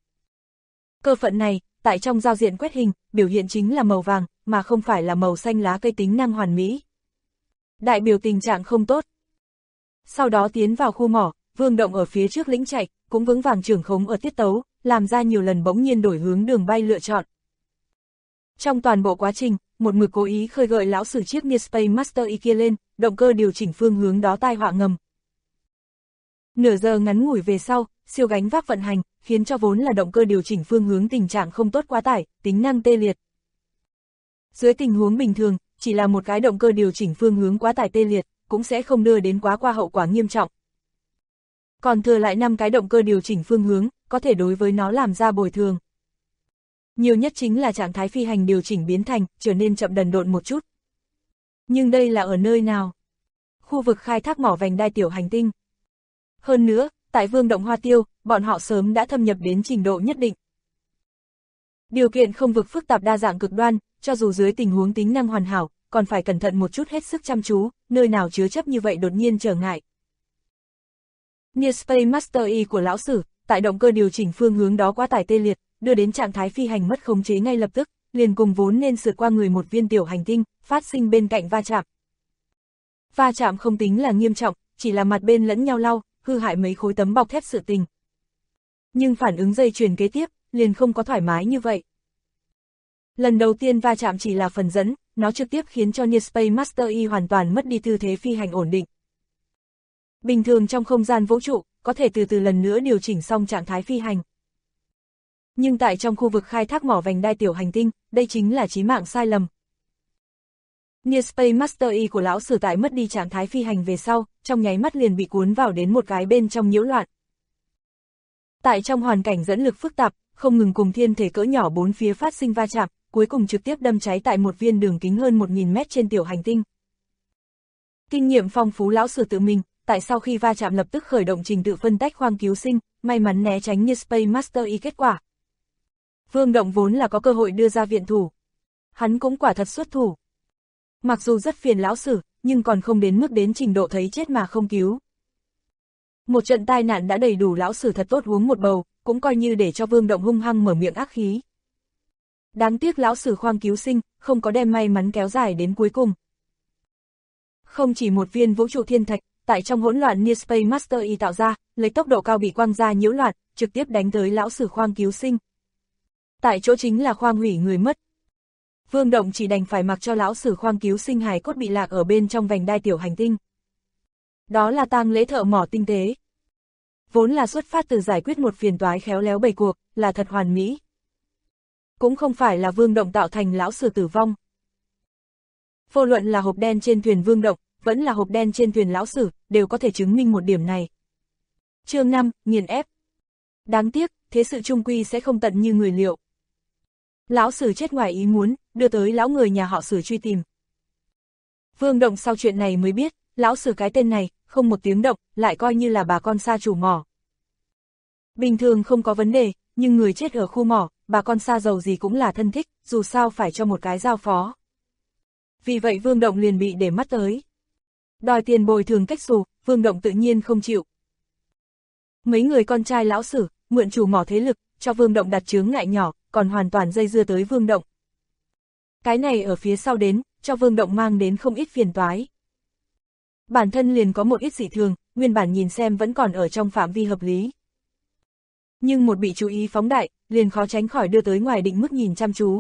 Cơ phận này, tại trong giao diện quét hình, biểu hiện chính là màu vàng, mà không phải là màu xanh lá cây tính năng hoàn mỹ. Đại biểu tình trạng không tốt. Sau đó tiến vào khu mỏ, Vương Động ở phía trước lĩnh chạy, cũng vững vàng trưởng khống ở tiết tấu, làm ra nhiều lần bỗng nhiên đổi hướng đường bay lựa chọn. Trong toàn bộ quá trình, một mực cố ý khơi gợi lão Sử chiếc Nispay Master E kia lên, động cơ điều chỉnh phương hướng đó tai họa ngầm. Nửa giờ ngắn ngủi về sau, siêu gánh vác vận hành, khiến cho vốn là động cơ điều chỉnh phương hướng tình trạng không tốt quá tải, tính năng tê liệt. Dưới tình huống bình thường, chỉ là một cái động cơ điều chỉnh phương hướng quá tải tê liệt, cũng sẽ không đưa đến quá qua hậu quả nghiêm trọng. Còn thừa lại 5 cái động cơ điều chỉnh phương hướng, có thể đối với nó làm ra bồi thường. Nhiều nhất chính là trạng thái phi hành điều chỉnh biến thành, trở nên chậm đần độn một chút. Nhưng đây là ở nơi nào? Khu vực khai thác mỏ vành đai tiểu hành tinh. Hơn nữa, tại Vương Động Hoa Tiêu, bọn họ sớm đã thâm nhập đến trình độ nhất định. Điều kiện không vực phức tạp đa dạng cực đoan, cho dù dưới tình huống tính năng hoàn hảo, còn phải cẩn thận một chút hết sức chăm chú, nơi nào chứa chấp như vậy đột nhiên trở ngại. Nispay Master E của lão Sử, tại động cơ điều chỉnh phương hướng đó quá tải tê liệt, đưa đến trạng thái phi hành mất khống chế ngay lập tức, liền cùng vốn nên sượt qua người một viên tiểu hành tinh, phát sinh bên cạnh va chạm. Va chạm không tính là nghiêm trọng, chỉ là mặt bên lẫn nhau lau, hư hại mấy khối tấm bọc thép sự tình. Nhưng phản ứng dây chuyền kế tiếp, liền không có thoải mái như vậy. Lần đầu tiên va chạm chỉ là phần dẫn, nó trực tiếp khiến cho Nispay Master E hoàn toàn mất đi tư thế phi hành ổn định. Bình thường trong không gian vũ trụ, có thể từ từ lần nữa điều chỉnh xong trạng thái phi hành. Nhưng tại trong khu vực khai thác mỏ vành đai tiểu hành tinh, đây chính là chí mạng sai lầm. Nispay Master E của lão Sử tại mất đi trạng thái phi hành về sau, trong nháy mắt liền bị cuốn vào đến một cái bên trong nhiễu loạn. Tại trong hoàn cảnh dẫn lực phức tạp, không ngừng cùng thiên thể cỡ nhỏ bốn phía phát sinh va chạm, cuối cùng trực tiếp đâm cháy tại một viên đường kính hơn 1000 mét trên tiểu hành tinh. Kinh nghiệm phong phú lão Sử tự mình, tại sau khi va chạm lập tức khởi động trình tự phân tách khoang cứu sinh, may mắn né tránh Nispay Master E kết quả. Vương Động vốn là có cơ hội đưa ra viện thủ. Hắn cũng quả thật xuất thủ. Mặc dù rất phiền lão Sử, nhưng còn không đến mức đến trình độ thấy chết mà không cứu. Một trận tai nạn đã đầy đủ lão Sử thật tốt uống một bầu, cũng coi như để cho Vương Động hung hăng mở miệng ác khí. Đáng tiếc lão Sử khoang cứu sinh, không có đem may mắn kéo dài đến cuối cùng. Không chỉ một viên vũ trụ thiên thạch, tại trong hỗn loạn Nispay Master E tạo ra, lấy tốc độ cao bị quăng ra nhiễu loạn, trực tiếp đánh tới lão Sử khoang cứu sinh. Tại chỗ chính là khoang hủy người mất. Vương Động chỉ đành phải mặc cho lão Sử khoang cứu sinh hài cốt bị lạc ở bên trong vành đai tiểu hành tinh. Đó là tang lễ thợ mỏ tinh tế. Vốn là xuất phát từ giải quyết một phiền toái khéo léo bày cuộc, là thật hoàn mỹ. Cũng không phải là Vương Động tạo thành lão Sử tử vong. Vô luận là hộp đen trên thuyền Vương Động, vẫn là hộp đen trên thuyền lão Sử, đều có thể chứng minh một điểm này. Chương 5, nghiền ép. Đáng tiếc, thế sự chung quy sẽ không tận như người liệu. Lão Sử chết ngoài ý muốn, đưa tới lão người nhà họ Sử truy tìm. Vương Động sau chuyện này mới biết, lão Sử cái tên này, không một tiếng động, lại coi như là bà con xa chủ mỏ. Bình thường không có vấn đề, nhưng người chết ở khu mỏ, bà con xa giàu gì cũng là thân thích, dù sao phải cho một cái giao phó. Vì vậy Vương Động liền bị để mắt tới. Đòi tiền bồi thường cách xù, Vương Động tự nhiên không chịu. Mấy người con trai lão Sử, mượn chủ mỏ thế lực, cho Vương Động đặt chướng ngại nhỏ, còn hoàn toàn dây dưa tới Vương Động. Cái này ở phía sau đến, cho Vương Động mang đến không ít phiền toái. Bản thân liền có một ít dị thường, nguyên bản nhìn xem vẫn còn ở trong phạm vi hợp lý. Nhưng một bị chú ý phóng đại, liền khó tránh khỏi đưa tới ngoài định mức nhìn chăm chú.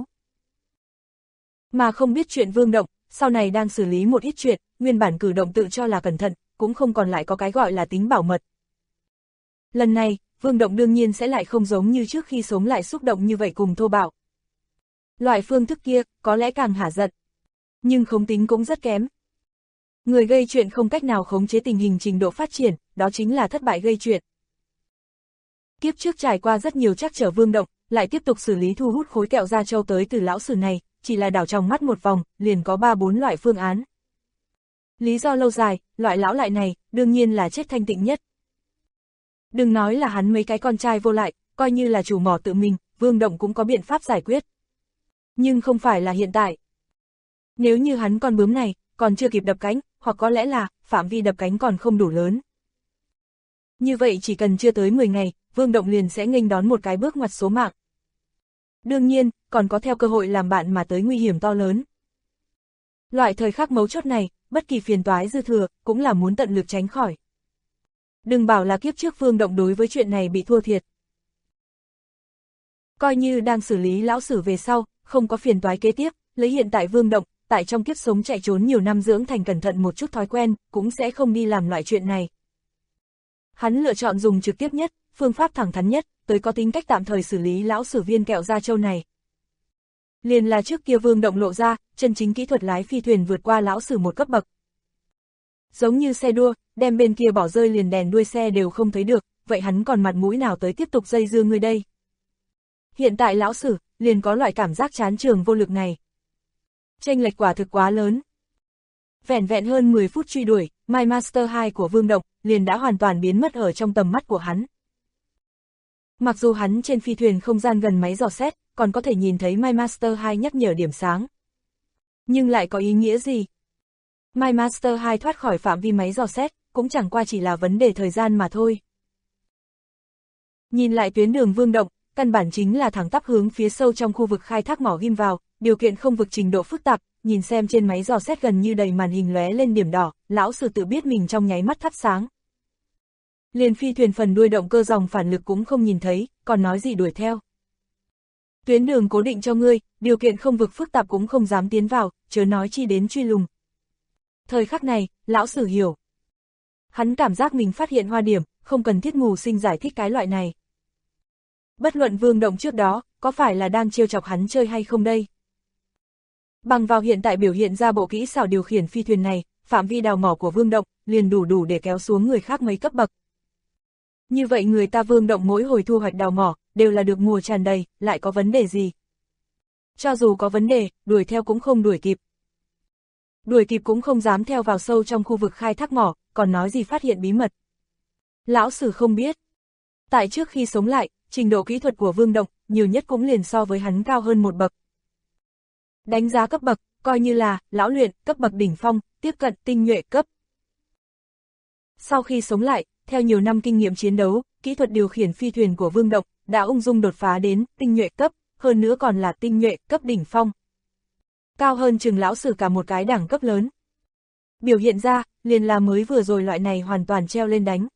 Mà không biết chuyện Vương Động, sau này đang xử lý một ít chuyện, nguyên bản cử động tự cho là cẩn thận, cũng không còn lại có cái gọi là tính bảo mật. Lần này, Vương Động đương nhiên sẽ lại không giống như trước khi sống lại xúc động như vậy cùng thô bạo. Loại phương thức kia, có lẽ càng hả giận. Nhưng khống tính cũng rất kém. Người gây chuyện không cách nào khống chế tình hình trình độ phát triển, đó chính là thất bại gây chuyện. Kiếp trước trải qua rất nhiều trắc trở Vương Động, lại tiếp tục xử lý thu hút khối kẹo da trâu tới từ lão sử này, chỉ là đảo trong mắt một vòng, liền có 3-4 loại phương án. Lý do lâu dài, loại lão lại này, đương nhiên là chết thanh tịnh nhất. Đừng nói là hắn mấy cái con trai vô lại, coi như là chủ mỏ tự mình, Vương Động cũng có biện pháp giải quyết. Nhưng không phải là hiện tại. Nếu như hắn con bướm này, còn chưa kịp đập cánh, hoặc có lẽ là, phạm vi đập cánh còn không đủ lớn. Như vậy chỉ cần chưa tới 10 ngày, Vương Động liền sẽ nghênh đón một cái bước ngoặt số mạng. Đương nhiên, còn có theo cơ hội làm bạn mà tới nguy hiểm to lớn. Loại thời khắc mấu chốt này, bất kỳ phiền toái dư thừa, cũng là muốn tận lực tránh khỏi. Đừng bảo là kiếp trước Vương Động đối với chuyện này bị thua thiệt. Coi như đang xử lý lão sử về sau, không có phiền toái kế tiếp, lấy hiện tại Vương Động, tại trong kiếp sống chạy trốn nhiều năm dưỡng thành cẩn thận một chút thói quen, cũng sẽ không đi làm loại chuyện này. Hắn lựa chọn dùng trực tiếp nhất, phương pháp thẳng thắn nhất, tới có tính cách tạm thời xử lý lão sử viên kẹo da trâu này. Liền là trước kia Vương Động lộ ra, chân chính kỹ thuật lái phi thuyền vượt qua lão sử một cấp bậc. Giống như xe đua, đem bên kia bỏ rơi liền đèn đuôi xe đều không thấy được, vậy hắn còn mặt mũi nào tới tiếp tục dây dưa người đây. Hiện tại lão sử, liền có loại cảm giác chán trường vô lực này. Chênh lệch quả thực quá lớn. Vẻn vẹn hơn 10 phút truy đuổi, My Master 2 của Vương Động, liền đã hoàn toàn biến mất ở trong tầm mắt của hắn. Mặc dù hắn trên phi thuyền không gian gần máy dò xét, còn có thể nhìn thấy My Master 2 nhắc nhở điểm sáng. Nhưng lại có ý nghĩa gì? My Master 2 thoát khỏi phạm vi máy dò xét, cũng chẳng qua chỉ là vấn đề thời gian mà thôi. Nhìn lại tuyến đường Vương Động, căn bản chính là thẳng tắp hướng phía sâu trong khu vực khai thác mỏ ghim vào, điều kiện không vực trình độ phức tạp, nhìn xem trên máy dò xét gần như đầy màn hình lóe lên điểm đỏ, lão sử tự biết mình trong nháy mắt thắp sáng. Liền phi thuyền phần đuôi động cơ dòng phản lực cũng không nhìn thấy, còn nói gì đuổi theo. Tuyến đường cố định cho ngươi, điều kiện không vực phức tạp cũng không dám tiến vào, chớ nói chi đến truy lùng. Thời khắc này, lão sử hiểu. Hắn cảm giác mình phát hiện hoa điểm, không cần thiết ngủ sinh giải thích cái loại này. Bất luận Vương Động trước đó, có phải là đang trêu chọc hắn chơi hay không đây? Bằng vào hiện tại biểu hiện ra bộ kỹ xảo điều khiển phi thuyền này, phạm vi đào mỏ của Vương Động, liền đủ để kéo xuống người khác mấy cấp bậc. Như vậy người ta Vương Động mỗi hồi thu hoạch đào mỏ, đều là được mùa tràn đầy, lại có vấn đề gì? Cho dù có vấn đề, đuổi theo cũng không đuổi kịp. Đuổi kịp cũng không dám theo vào sâu trong khu vực khai thác mỏ, còn nói gì phát hiện bí mật. Lão sử không biết. Tại trước khi sống lại, trình độ kỹ thuật của Vương Động, nhiều nhất cũng liền so với hắn cao hơn một bậc. Đánh giá cấp bậc, coi như là, lão luyện, cấp bậc đỉnh phong, tiếp cận tinh nhuệ cấp. Sau khi sống lại, theo nhiều năm kinh nghiệm chiến đấu, kỹ thuật điều khiển phi thuyền của Vương Động, đã ung dung đột phá đến tinh nhuệ cấp, hơn nữa còn là tinh nhuệ cấp đỉnh phong. Cao hơn chừng lão sử cả một cái đẳng cấp lớn. Biểu hiện ra, liền là mới vừa rồi loại này hoàn toàn treo lên đánh.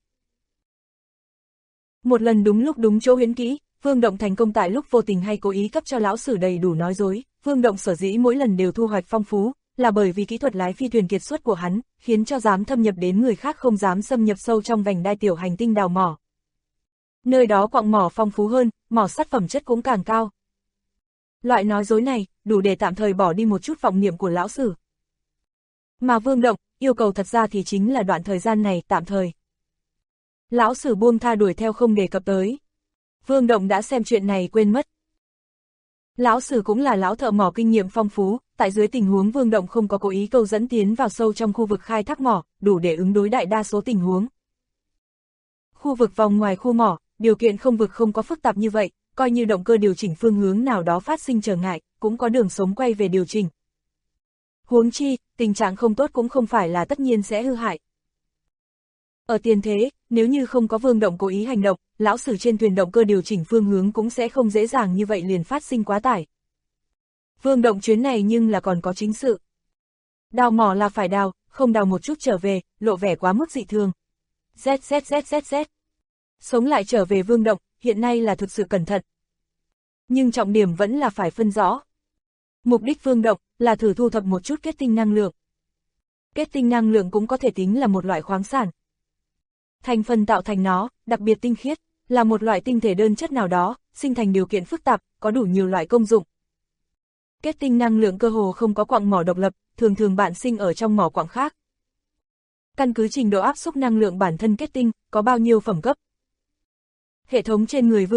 Một lần đúng lúc đúng chỗ huyễn kỹ, Vương Động thành công tại lúc vô tình hay cố ý cấp cho lão sử đầy đủ nói dối. Vương Động sở dĩ mỗi lần đều thu hoạch phong phú, là bởi vì kỹ thuật lái phi thuyền kiệt xuất của hắn, khiến cho dám thâm nhập đến người khác không dám xâm nhập sâu trong vành đai tiểu hành tinh đào mỏ. Nơi đó quặng mỏ phong phú hơn, mỏ sắt phẩm chất cũng càng cao. Loại nói dối này, đủ để tạm thời bỏ đi một chút vọng niệm của lão sử. Mà Vương Động, yêu cầu thật ra thì chính là đoạn thời gian này tạm thời. Lão sử buông tha đuổi theo không đề cập tới. Vương Động đã xem chuyện này quên mất. Lão sử cũng là lão thợ mỏ kinh nghiệm phong phú, tại dưới tình huống Vương Động không có cố ý câu dẫn tiến vào sâu trong khu vực khai thác mỏ, đủ để ứng đối đại đa số tình huống. Khu vực vòng ngoài khu mỏ, điều kiện không vực không có phức tạp như vậy, coi như động cơ điều chỉnh phương hướng nào đó phát sinh trở ngại, cũng có đường sống quay về điều chỉnh. Huống chi, tình trạng không tốt cũng không phải là tất nhiên sẽ hư hại. Ở tiền thế, nếu như không có Vương Động cố ý hành động, lão sử trên thuyền động cơ điều chỉnh phương hướng cũng sẽ không dễ dàng như vậy liền phát sinh quá tải. Vương Động chuyến này nhưng là còn có chính sự. Đào mỏ là phải đào, không đào một chút trở về, lộ vẻ quá mức dị thường. ZZZZZ. Sống lại trở về Vương Động, hiện nay là thực sự cẩn thận. Nhưng trọng điểm vẫn là phải phân rõ. Mục đích Vương Động là thử thu thập một chút kết tinh năng lượng. Kết tinh năng lượng cũng có thể tính là một loại khoáng sản. Thành phần tạo thành nó, đặc biệt tinh khiết, là một loại tinh thể đơn chất nào đó, sinh thành điều kiện phức tạp, có đủ nhiều loại công dụng. Kết tinh năng lượng cơ hồ không có quặng mỏ độc lập, thường thường bạn sinh ở trong mỏ quặng khác. Căn cứ trình độ áp xúc năng lượng bản thân kết tinh, có bao nhiêu phẩm cấp. Hệ thống trên người Vương Động,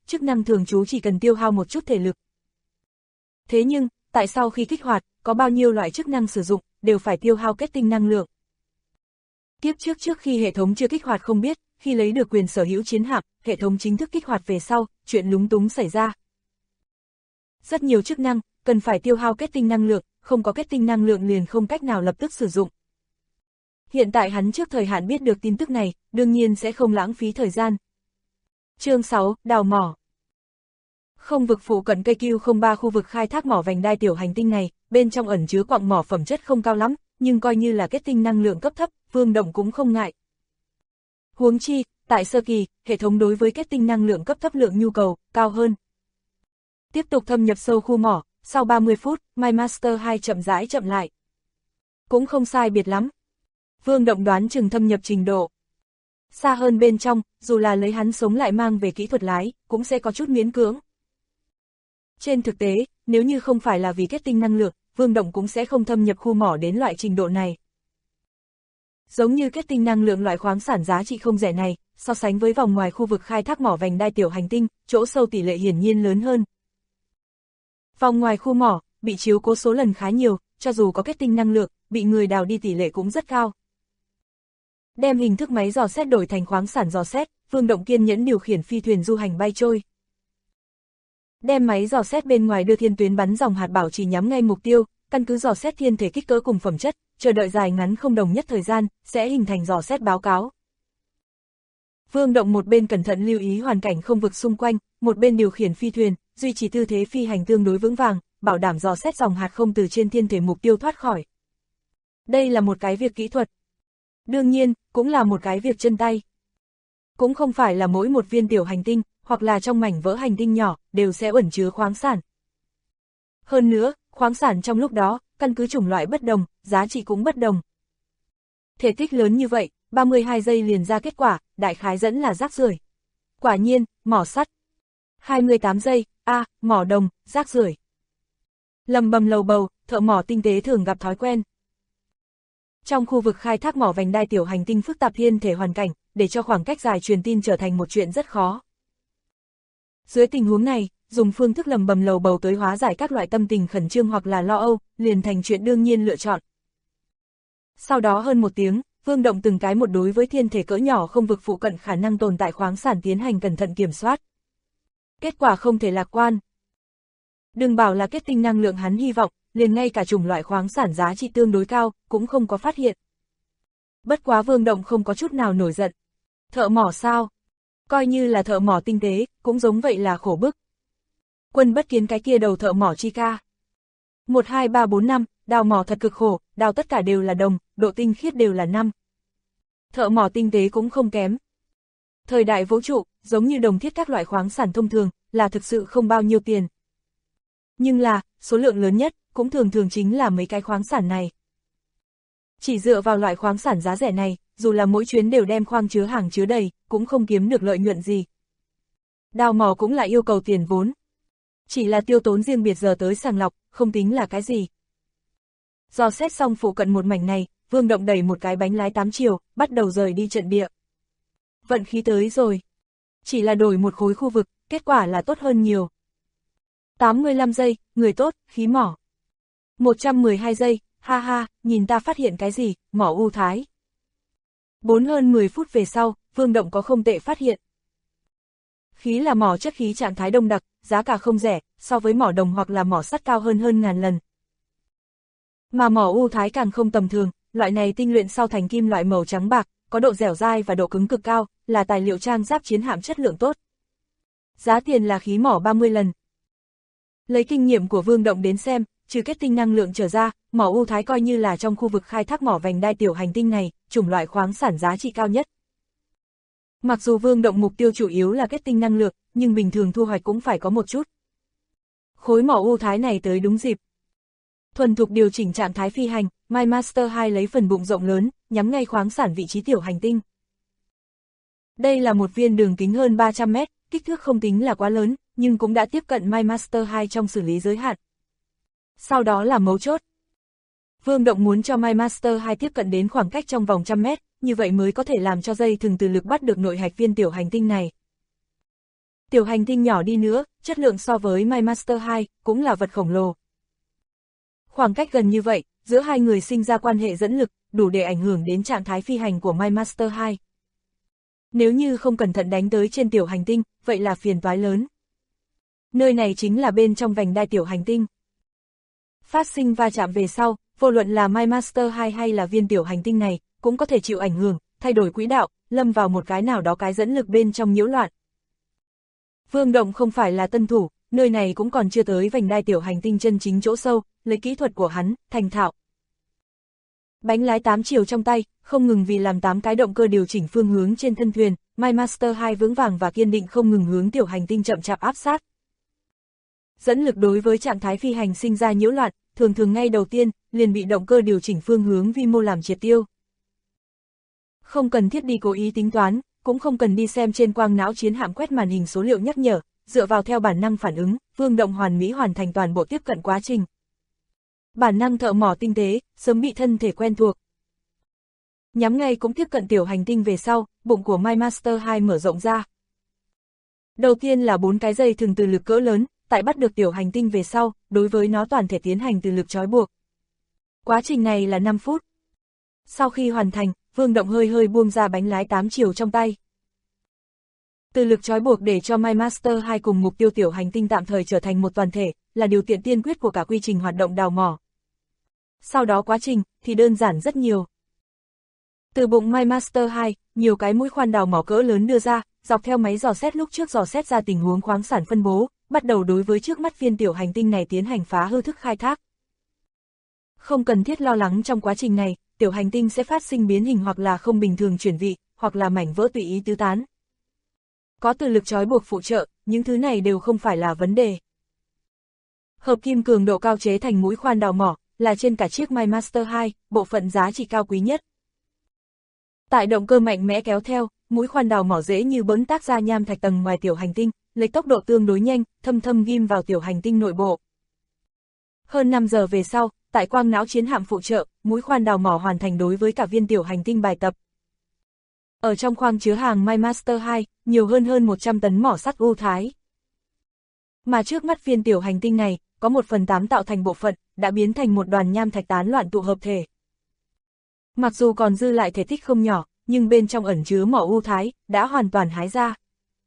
chức năng thường trú chỉ cần tiêu hao một chút thể lực. Thế nhưng, tại sao khi kích hoạt, có bao nhiêu loại chức năng sử dụng, đều phải tiêu hao kết tinh năng lượng? Tiếp trước khi hệ thống chưa kích hoạt không biết, khi lấy được quyền sở hữu chiến hạm, hệ thống chính thức kích hoạt về sau, chuyện lúng túng xảy ra. Rất nhiều chức năng, cần phải tiêu hao kết tinh năng lượng, không có kết tinh năng lượng liền không cách nào lập tức sử dụng. Hiện tại hắn trước thời hạn biết được tin tức này, đương nhiên sẽ không lãng phí thời gian. Chương 6, đào mỏ. Không vực phụ cận cây Q03 khu vực khai thác mỏ vành đai tiểu hành tinh này, bên trong ẩn chứa quặng mỏ phẩm chất không cao lắm, nhưng coi như là kết tinh năng lượng cấp thấp, Vương Động cũng không ngại. Huống chi, tại sơ kỳ, hệ thống đối với kết tinh năng lượng cấp thấp lượng nhu cầu cao hơn. Tiếp tục thâm nhập sâu khu mỏ, sau 30 phút, My Master 2 chậm rãi chậm lại. Cũng không sai biệt lắm. Vương Động đoán chừng thâm nhập trình độ xa hơn bên trong, dù là lấy hắn sống lại mang về kỹ thuật lái, cũng sẽ có chút miễn cưỡng. Trên thực tế, nếu như không phải là vì kết tinh năng lượng, Vương Động cũng sẽ không thâm nhập khu mỏ đến loại trình độ này. Giống như kết tinh năng lượng loại khoáng sản giá trị không rẻ này, so sánh với vòng ngoài khu vực khai thác mỏ vành đai tiểu hành tinh, chỗ sâu tỷ lệ hiển nhiên lớn hơn. Vòng ngoài khu mỏ, bị chiếu cố số lần khá nhiều, cho dù có kết tinh năng lượng, bị người đào đi tỷ lệ cũng rất cao. Đem hình thức máy dò xét đổi thành khoáng sản dò xét, Vương Động kiên nhẫn điều khiển phi thuyền du hành bay trôi. Đem máy dò xét bên ngoài đưa thiên tuyến bắn dòng hạt bảo trì nhắm ngay mục tiêu, căn cứ dò xét thiên thể kích cỡ cùng phẩm chất, chờ đợi dài ngắn không đồng nhất thời gian, sẽ hình thành dò xét báo cáo. Vương Động một bên cẩn thận lưu ý hoàn cảnh không vực xung quanh, một bên điều khiển phi thuyền, duy trì tư thế phi hành tương đối vững vàng, bảo đảm dò xét dòng hạt không từ trên thiên thể mục tiêu thoát khỏi. Đây là một cái việc kỹ thuật. Đương nhiên, cũng là một cái việc chân tay. Cũng không phải là mỗi một viên tiểu hành tinh, hoặc là trong mảnh vỡ hành tinh nhỏ, đều sẽ ẩn chứa khoáng sản. Hơn nữa, khoáng sản trong lúc đó, căn cứ chủng loại bất đồng, giá trị cũng bất đồng. Thể tích lớn như vậy, 32 giây liền ra kết quả, đại khái dẫn là rác rưởi. Quả nhiên, mỏ sắt. 28 giây, mỏ đồng, rác rưởi. Lầm bầm lầu bầu, thợ mỏ tinh tế thường gặp thói quen. Trong khu vực khai thác mỏ vành đai tiểu hành tinh phức tạp thiên thể hoàn cảnh, để cho khoảng cách dài truyền tin trở thành một chuyện rất khó. Dưới tình huống này, dùng phương thức lầm bầm lầu bầu tới hóa giải các loại tâm tình khẩn trương hoặc là lo âu, liền thành chuyện đương nhiên lựa chọn. Sau đó hơn một tiếng, Vương Động từng cái một đối với thiên thể cỡ nhỏ không vực phụ cận khả năng tồn tại khoáng sản tiến hành cẩn thận kiểm soát. Kết quả không thể lạc quan. Đừng bảo là kết tinh năng lượng hắn hy vọng, liền ngay cả chủng loại khoáng sản giá trị tương đối cao, cũng không có phát hiện. Bất quá Vương Động không có chút nào nổi giận. Thợ mỏ sao? Coi như là thợ mỏ tinh tế, cũng giống vậy là khổ bức. Quân Bất Kiến cái kia đầu thợ mỏ chi ca. 1, 2, 3, 4, 5, đào mỏ thật cực khổ, đào tất cả đều là đồng, độ tinh khiết đều là 5. Thợ mỏ tinh tế cũng không kém. Thời đại vũ trụ, giống như đồng thiết các loại khoáng sản thông thường, là thực sự không bao nhiêu tiền. Nhưng là, số lượng lớn nhất, cũng thường thường chính là mấy cái khoáng sản này. Chỉ dựa vào loại khoáng sản giá rẻ này, dù là mỗi chuyến đều đem khoang chứa hàng chứa đầy, cũng không kiếm được lợi nhuận gì. Đào mỏ cũng lại yêu cầu tiền vốn. Chỉ là tiêu tốn riêng biệt giờ tới sàng lọc, không tính là cái gì. Dò xét xong phụ cận một mảnh này, Vương Động đẩy một cái bánh lái 8 chiều, bắt đầu rời đi trận địa. Vận khí tới rồi. Chỉ là đổi một khối khu vực, kết quả là tốt hơn nhiều. 85 giây, người tốt, khí mỏ. 112 giây, ha ha, nhìn ta phát hiện cái gì, mỏ U Thái. 4 hơn 10 phút về sau, Vương Động có không tệ phát hiện. Khí là mỏ chất khí trạng thái đông đặc, giá cả không rẻ, so với mỏ đồng hoặc là mỏ sắt cao hơn ngàn lần. Mà mỏ U Thái càng không tầm thường, loại này tinh luyện sau thành kim loại màu trắng bạc, có độ dẻo dai và độ cứng cực cao, là tài liệu trang giáp chiến hạm chất lượng tốt. Giá tiền là khí mỏ 30 lần. Lấy kinh nghiệm của Vương Động đến xem, trừ kết tinh năng lượng trở ra, mỏ U Thái coi như là trong khu vực khai thác mỏ vành đai tiểu hành tinh này, chủng loại khoáng sản giá trị cao nhất. Mặc dù Vương Động mục tiêu chủ yếu là kết tinh năng lượng, nhưng bình thường thu hoạch cũng phải có một chút. Khối mỏ U Thái này tới đúng dịp. Thuần thục điều chỉnh trạng thái phi hành, My Master 2 lấy phần bụng rộng lớn, nhắm ngay khoáng sản vị trí tiểu hành tinh. Đây là một viên đường kính hơn 300 mét, kích thước không tính là quá lớn, nhưng cũng đã tiếp cận My Master 2 trong xử lý giới hạn. Sau đó là mấu chốt. Vương Động muốn cho My Master 2 tiếp cận đến khoảng cách trong vòng 100 mét, như vậy mới có thể làm cho dây thừng từ lực bắt được nội hạch viên tiểu hành tinh này. Tiểu hành tinh nhỏ đi nữa, chất lượng so với MyMaster 2 cũng là vật khổng lồ. Khoảng cách gần như vậy, giữa hai người sinh ra quan hệ dẫn lực, đủ để ảnh hưởng đến trạng thái phi hành của MyMaster 2. Nếu như không cẩn thận đánh tới trên tiểu hành tinh, vậy là phiền toái lớn. Nơi này chính là bên trong vành đai tiểu hành tinh. Phát sinh va chạm về sau, vô luận là MyMaster 2 hay là viên tiểu hành tinh này, cũng có thể chịu ảnh hưởng, thay đổi quỹ đạo, lâm vào một cái nào đó cái dẫn lực bên trong nhiễu loạn. Vương Động không phải là tân thủ, nơi này cũng còn chưa tới vành đai tiểu hành tinh chân chính chỗ sâu, lấy kỹ thuật của hắn, thành thạo. Bánh lái 8 chiều trong tay, không ngừng vì làm 8 cái động cơ điều chỉnh phương hướng trên thân thuyền, MyMaster 2 vững vàng và kiên định không ngừng hướng tiểu hành tinh chậm chạp áp sát. Dẫn lực đối với trạng thái phi hành sinh ra nhiễu loạn, thường thường ngay đầu tiên, liền bị động cơ điều chỉnh phương hướng vi mô làm triệt tiêu. Không cần thiết đi cố ý tính toán, cũng không cần đi xem trên quang não chiến hạm quét màn hình số liệu nhắc nhở, dựa vào theo bản năng phản ứng, Vương Động hoàn mỹ hoàn thành toàn bộ tiếp cận quá trình. Bản năng thợ mỏ tinh tế, sớm bị thân thể quen thuộc. Nhắm ngay cũng tiếp cận tiểu hành tinh về sau, bụng của MyMaster 2 mở rộng ra. Đầu tiên là 4 cái dây thừng từ lực cỡ lớn, tại bắt được tiểu hành tinh về sau, đối với nó toàn thể tiến hành từ lực trói buộc. Quá trình này là 5 phút. Sau khi hoàn thành, Vương Động hơi buông ra bánh lái 8 chiều trong tay. Từ lực trói buộc để cho MyMaster 2 cùng mục tiêu tiểu hành tinh tạm thời trở thành một toàn thể, là điều kiện tiên quyết của cả quy trình hoạt động đào mỏ. Sau đó quá trình, thì đơn giản rất nhiều. Từ bụng MyMaster 2, nhiều cái mũi khoan đào mỏ cỡ lớn đưa ra, dọc theo máy dò xét lúc trước dò xét ra tình huống khoáng sản phân bố, bắt đầu đối với trước mắt viên tiểu hành tinh này tiến hành phá hư thức khai thác. Không cần thiết lo lắng trong quá trình này, tiểu hành tinh sẽ phát sinh biến hình hoặc là không bình thường chuyển vị, hoặc là mảnh vỡ tùy ý tứ tán. Có từ lực trói buộc phụ trợ, những thứ này đều không phải là vấn đề. Hợp kim cường độ cao chế thành mũi khoan đào mỏ, là trên cả chiếc MyMaster 2, bộ phận giá trị cao quý nhất. Tại động cơ mạnh mẽ kéo theo, mũi khoan đào mỏ dễ như bỡn tác ra nham thạch tầng ngoài tiểu hành tinh, lấy tốc độ tương đối nhanh, thâm ghim vào tiểu hành tinh nội bộ. Hơn 5 giờ về sau, tại quang não chiến hạm phụ trợ, mũi khoan đào mỏ hoàn thành đối với cả viên tiểu hành tinh bài tập. Ở trong khoang chứa hàng MyMaster 2, nhiều hơn 100 tấn mỏ sắt ưu thái. Mà trước mắt viên tiểu hành tinh này, có 1/8 tạo thành bộ phận, đã biến thành một đoàn nham thạch tán loạn tụ hợp thể. Mặc dù còn dư lại thể tích không nhỏ, nhưng bên trong ẩn chứa mỏ ưu thái, đã hoàn toàn hái ra.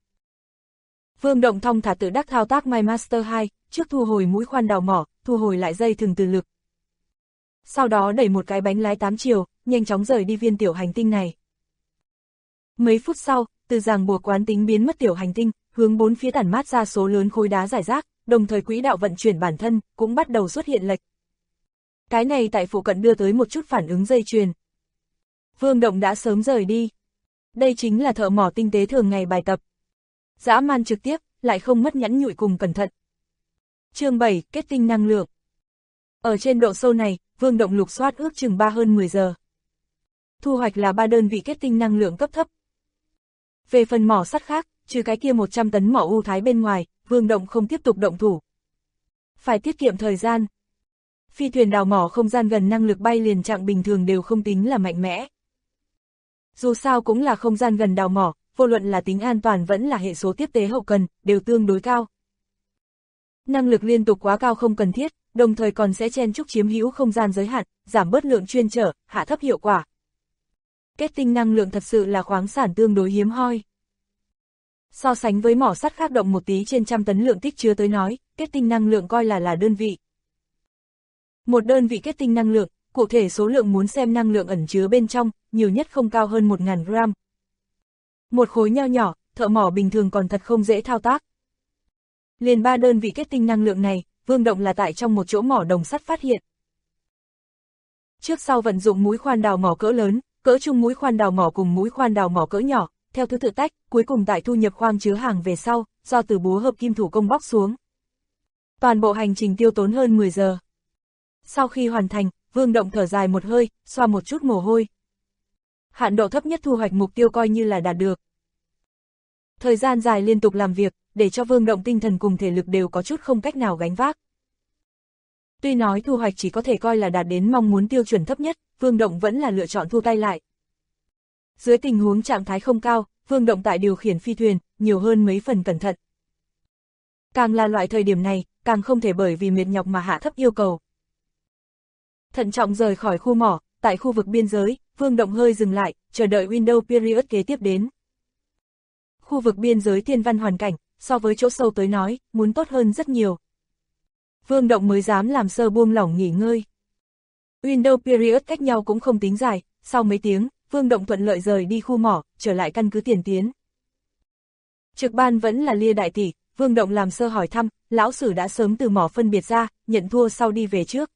Vương Động thong thả tự đắc thao tác MyMaster 2, trước thu hồi mũi khoan đào mỏ, thu hồi lại dây thừng từ lực. Sau đó đẩy một cái bánh lái 8 chiều, nhanh chóng rời đi viên tiểu hành tinh này. Mấy phút sau, từ ràng buộc quán tính biến mất tiểu hành tinh, hướng bốn phía tản mát ra số lớn khối đá rải rác, đồng thời quỹ đạo vận chuyển bản thân, cũng bắt đầu xuất hiện lệch. Cái này tại phụ cận đưa tới một chút phản ứng dây chuyền. Vương Động đã sớm rời đi. Đây chính là thợ mỏ tinh tế thường ngày bài tập. Dã man trực tiếp, lại không mất nhẫn nhụi cùng cẩn thận. Chương 7, kết tinh năng lượng. Ở trên độ sâu này, Vương Động lục soát ước chừng 10 giờ. Thu hoạch là 3 đơn vị kết tinh năng lượng cấp thấp. Về phần mỏ sắt khác, trừ cái kia 100 tấn mỏ ưu thái bên ngoài, Vương Động không tiếp tục động thủ. Phải tiết kiệm thời gian. Phi thuyền đào mỏ không gian gần năng lực bay liền chặng bình thường đều không tính là mạnh mẽ. Dù sao cũng là không gian gần đào mỏ, vô luận là tính an toàn vẫn là hệ số tiếp tế hậu cần, đều tương đối cao. Năng lực liên tục quá cao không cần thiết, đồng thời còn sẽ chen chúc chiếm hữu không gian giới hạn, giảm bớt lượng chuyên trở, hạ thấp hiệu quả. Kết tinh năng lượng thật sự là khoáng sản tương đối hiếm hoi. So sánh với mỏ sắt khác động một tí trên trăm tấn lượng tích chứa tới nói, kết tinh năng lượng coi là đơn vị. Một đơn vị kết tinh năng lượng, cụ thể số lượng muốn xem năng lượng ẩn chứa bên trong, nhiều nhất không cao hơn 1000 gram. Một khối nho nhỏ, thợ mỏ bình thường còn thật không dễ thao tác. Liền 3 đơn vị kết tinh năng lượng này, Vương Động là tại trong một chỗ mỏ đồng sắt phát hiện. Trước sau vận dụng mũi khoan đào mỏ cỡ lớn, cỡ trung mũi khoan đào mỏ cùng mũi khoan đào mỏ cỡ nhỏ, theo thứ tự tách, cuối cùng tại thu nhập khoang chứa hàng về sau, do từ búa hợp kim thủ công bóc xuống. Toàn bộ hành trình tiêu tốn hơn 10 giờ. Sau khi hoàn thành, Vương Động thở dài một hơi, xoa một chút mồ hôi. Hạn độ thấp nhất thu hoạch mục tiêu coi như là đạt được. Thời gian dài liên tục làm việc, để cho Vương Động tinh thần cùng thể lực đều có chút không cách nào gánh vác. Tuy nói thu hoạch chỉ có thể coi là đạt đến mong muốn tiêu chuẩn thấp nhất, Vương Động vẫn là lựa chọn thu tay lại. Dưới tình huống trạng thái không cao, Vương Động tại điều khiển phi thuyền, nhiều hơn mấy phần cẩn thận. Càng là loại thời điểm này, càng không thể bởi vì mệt nhọc mà hạ thấp yêu cầu. Thận trọng rời khỏi khu mỏ, tại khu vực biên giới, Vương Động hơi dừng lại, chờ đợi window period kế tiếp đến. Khu vực biên giới thiên văn hoàn cảnh, so với chỗ sâu tới nói, muốn tốt hơn rất nhiều. Vương Động mới dám làm sơ buông lỏng nghỉ ngơi. Window period cách nhau cũng không tính dài, sau mấy tiếng, Vương Động thuận lợi rời đi khu mỏ, trở lại căn cứ tiền tiến. Trực ban vẫn là Lia đại tỷ, Vương Động làm sơ hỏi thăm, lão sử đã sớm từ mỏ phân biệt ra, nhận thua sau đi về trước.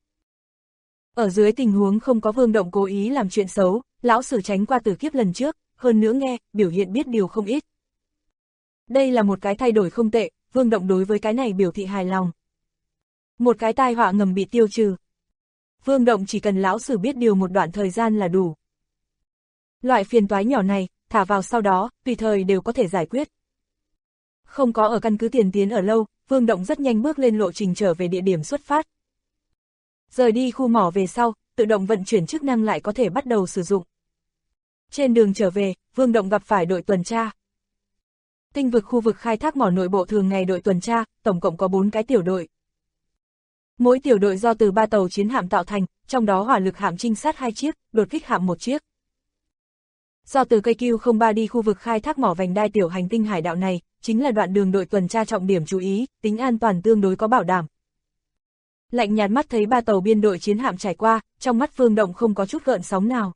Ở dưới tình huống không có Vương Động cố ý làm chuyện xấu, lão sử tránh qua tử kiếp lần trước, hơn nữa nghe, biểu hiện biết điều không ít. Đây là một cái thay đổi không tệ, Vương Động đối với cái này biểu thị hài lòng. Một cái tai họa ngầm bị tiêu trừ. Vương Động chỉ cần lão sử biết điều một đoạn thời gian là đủ. Loại phiền toái nhỏ này, thả vào sau đó, tùy thời đều có thể giải quyết. Không có ở căn cứ tiền tiến ở lâu, Vương Động rất nhanh bước lên lộ trình trở về địa điểm xuất phát. Rời đi khu mỏ về sau, tự động vận chuyển chức năng lại có thể bắt đầu sử dụng. Trên đường trở về, Vương Động gặp phải đội tuần tra. Tinh vực khu vực khai thác mỏ nội bộ thường ngày đội tuần tra, tổng cộng có 4 cái tiểu đội. Mỗi tiểu đội do từ 3 tàu chiến hạm tạo thành, trong đó hỏa lực hạm trinh sát 2 chiếc, đột kích hạm 1 chiếc. Do từ cây Q03 đi khu vực khai thác mỏ vành đai tiểu hành tinh hải đạo này, chính là đoạn đường đội tuần tra trọng điểm chú ý, tính an toàn tương đối có bảo đảm. Lạnh nhạt mắt thấy 3 tàu biên đội chiến hạm trải qua, trong mắt Vương Động không có chút gợn sóng nào.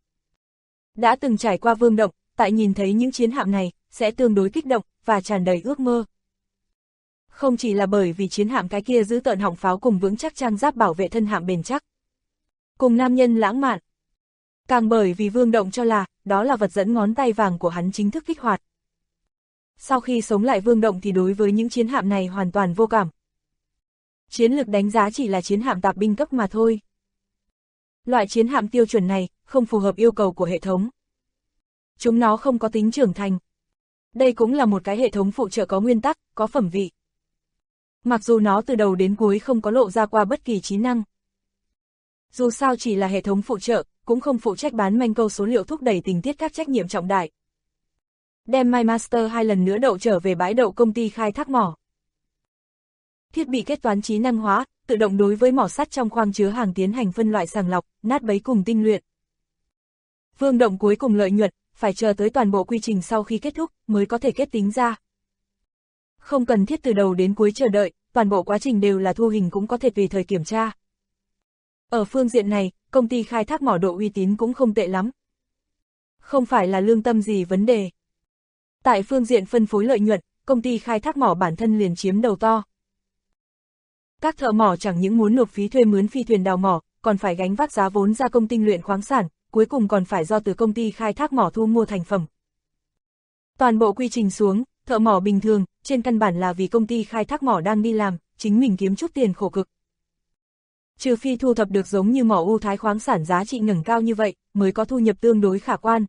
Đã từng trải qua Vương Động, tại nhìn thấy những chiến hạm này, sẽ tương đối kích động, và tràn đầy ước mơ. Không chỉ là bởi vì chiến hạm cái kia giữ tợn họng pháo cùng vững chắc trang giáp bảo vệ thân hạm bền chắc. Cùng nam nhân lãng mạn. Càng bởi vì Vương Động cho là, đó là vật dẫn ngón tay vàng của hắn chính thức kích hoạt. Sau khi sống lại Vương Động thì đối với những chiến hạm này hoàn toàn vô cảm. Chiến lực đánh giá chỉ là chiến hạm tạp binh cấp mà thôi. Loại chiến hạm tiêu chuẩn này, không phù hợp yêu cầu của hệ thống. Chúng nó không có tính trưởng thành. Đây cũng là một cái hệ thống phụ trợ có nguyên tắc, có phẩm vị. Mặc dù nó từ đầu đến cuối không có lộ ra qua bất kỳ trí năng. Dù sao chỉ là hệ thống phụ trợ, cũng không phụ trách bán manh câu số liệu thúc đẩy tình tiết các trách nhiệm trọng đại. Đem My Master 2 lần nữa đậu trở về bãi đậu công ty khai thác mỏ. Thiết bị kết toán trí năng hóa, tự động đối với mỏ sắt trong khoang chứa hàng tiến hành phân loại sàng lọc, nát bấy cùng tinh luyện. Vương Động cuối cùng lợi nhuận, phải chờ tới toàn bộ quy trình sau khi kết thúc, mới có thể kết tính ra. Không cần thiết từ đầu đến cuối chờ đợi, toàn bộ quá trình đều là thu hình cũng có thể tùy thời kiểm tra. Ở phương diện này, công ty khai thác mỏ độ uy tín cũng không tệ lắm. Không phải là lương tâm gì vấn đề. Tại phương diện phân phối lợi nhuận, công ty khai thác mỏ bản thân liền chiếm đầu to. Các thợ mỏ chẳng những muốn nộp phí thuê mướn phi thuyền đào mỏ, còn phải gánh vác giá vốn gia công tinh luyện khoáng sản, cuối cùng còn phải do từ công ty khai thác mỏ thu mua thành phẩm. Toàn bộ quy trình xuống, thợ mỏ bình thường, trên căn bản là vì công ty khai thác mỏ đang đi làm, chính mình kiếm chút tiền khổ cực. Trừ phi thu thập được giống như mỏ u thái khoáng sản giá trị ngẩng cao như vậy, mới có thu nhập tương đối khả quan.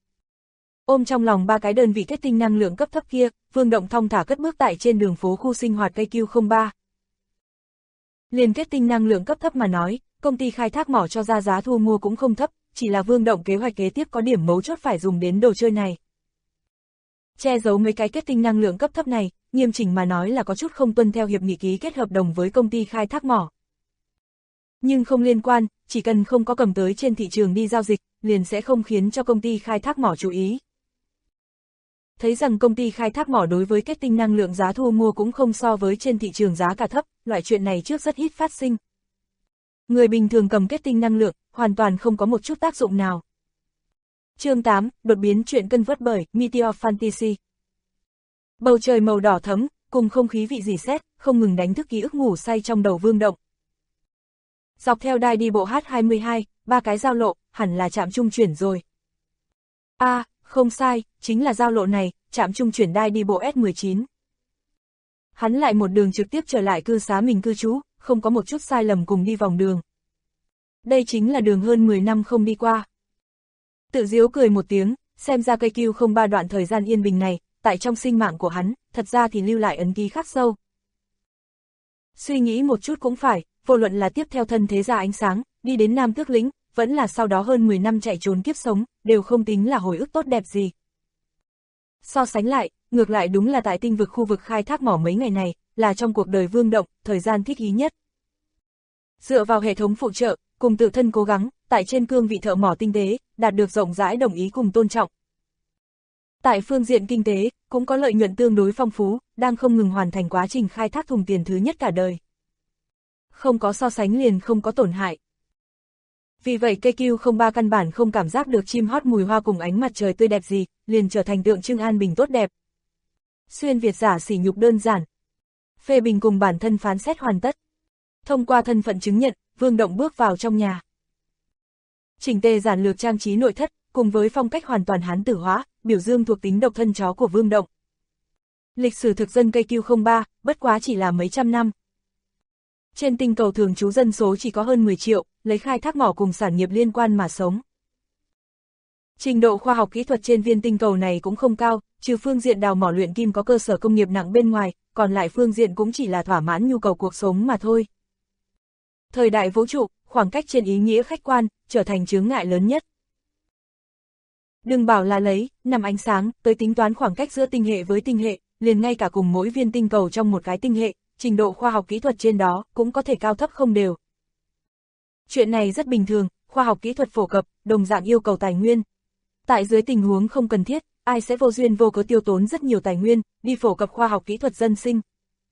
Ôm trong lòng 3 cái đơn vị kết tinh năng lượng cấp thấp kia, Vương Động thong thả cất bước tại trên đường phố khu sinh hoạt cây Q03. Liền kết tinh năng lượng cấp thấp mà nói, công ty khai thác mỏ cho ra giá thu mua cũng không thấp, chỉ là Vương Động kế hoạch kế tiếp có điểm mấu chốt phải dùng đến đồ chơi này. Che giấu mấy cái kết tinh năng lượng cấp thấp này, nghiêm chỉnh mà nói là có chút không tuân theo hiệp nghị ký kết hợp đồng với công ty khai thác mỏ. Nhưng không liên quan, chỉ cần không có cầm tới trên thị trường đi giao dịch, liền sẽ không khiến cho công ty khai thác mỏ chú ý. Thấy rằng công ty khai thác mỏ đối với kết tinh năng lượng giá thu mua cũng không so với trên thị trường giá cả thấp, loại chuyện này trước rất ít phát sinh. Người bình thường cầm kết tinh năng lượng, hoàn toàn không có một chút tác dụng nào. Chương 8, đột biến chuyện cân vớt bởi Meteor Fantasy. Bầu trời màu đỏ thẫm, cùng không khí vị rỉ sét, không ngừng đánh thức ký ức ngủ say trong đầu Vương Động. Dọc theo đai đi bộ H22, 3 cái giao lộ, hẳn là trạm trung chuyển rồi. Không sai, chính là giao lộ này, trạm trung chuyển đai đi bộ S19. Hắn lại một đường trực tiếp trở lại cư xá mình cư trú, không có một chút sai lầm cùng đi vòng đường. Đây chính là đường hơn 10 năm không đi qua. Tự giễu cười một tiếng, xem ra cây Q03 đoạn thời gian yên bình này, tại trong sinh mạng của hắn, thật ra thì lưu lại ấn ký khắc sâu. Suy nghĩ một chút cũng phải, vô luận là tiếp theo thân thế gia ánh sáng, đi đến Nam Tước Lĩnh, vẫn là sau đó hơn 10 năm chạy trốn kiếp sống, đều không tính là hồi ức tốt đẹp gì. So sánh lại, ngược lại đúng là tại tinh vực khu vực khai thác mỏ mấy ngày này, là trong cuộc đời Vương Động, thời gian thích ý nhất. Dựa vào hệ thống phụ trợ, cùng tự thân cố gắng, tại trên cương vị thợ mỏ tinh tế, đạt được rộng rãi đồng ý cùng tôn trọng. Tại phương diện kinh tế, cũng có lợi nhuận tương đối phong phú, đang không ngừng hoàn thành quá trình khai thác thùng tiền thứ nhất cả đời. Không có so sánh liền không có tổn hại. Vì vậy cây Q03 căn bản không cảm giác được chim hót mùi hoa cùng ánh mặt trời tươi đẹp gì, liền trở thành tượng trưng an bình tốt đẹp. Xuyên Việt giả sỉ nhục đơn giản. Phê bình cùng bản thân phán xét hoàn tất. Thông qua thân phận chứng nhận, Vương Động bước vào trong nhà. Chỉnh tề giản lược trang trí nội thất, cùng với phong cách hoàn toàn hán tử hóa, biểu dương thuộc tính độc thân chó của Vương Động. Lịch sử thực dân cây Q03, bất quá chỉ là mấy trăm năm. Trên tinh cầu thường trú dân số chỉ có hơn 10 triệu, lấy khai thác mỏ cùng sản nghiệp liên quan mà sống. Trình độ khoa học kỹ thuật trên viên tinh cầu này cũng không cao, trừ phương diện đào mỏ luyện kim có cơ sở công nghiệp nặng bên ngoài, còn lại phương diện cũng chỉ là thỏa mãn nhu cầu cuộc sống mà thôi. Thời đại vũ trụ, khoảng cách trên ý nghĩa khách quan, trở thành chướng ngại lớn nhất. Đừng bảo là lấy, năm ánh sáng, tới tính toán khoảng cách giữa tinh hệ với tinh hệ, liền ngay cả cùng mỗi viên tinh cầu trong một cái tinh hệ, trình độ khoa học kỹ thuật trên đó cũng có thể cao thấp không đều. Chuyện này rất bình thường, khoa học kỹ thuật phổ cập, đồng dạng yêu cầu tài nguyên. Tại dưới tình huống không cần thiết, ai sẽ vô duyên vô cớ tiêu tốn rất nhiều tài nguyên, đi phổ cập khoa học kỹ thuật dân sinh.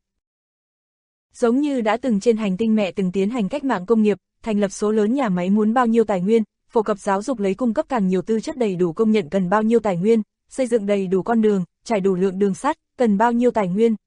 Giống như đã từng trên hành tinh mẹ từng tiến hành cách mạng công nghiệp, thành lập số lớn nhà máy muốn bao nhiêu tài nguyên, phổ cập giáo dục lấy cung cấp càng nhiều tư chất đầy đủ công nhận cần bao nhiêu tài nguyên, xây dựng đầy đủ con đường, trải đủ lượng đường sắt, cần bao nhiêu tài nguyên.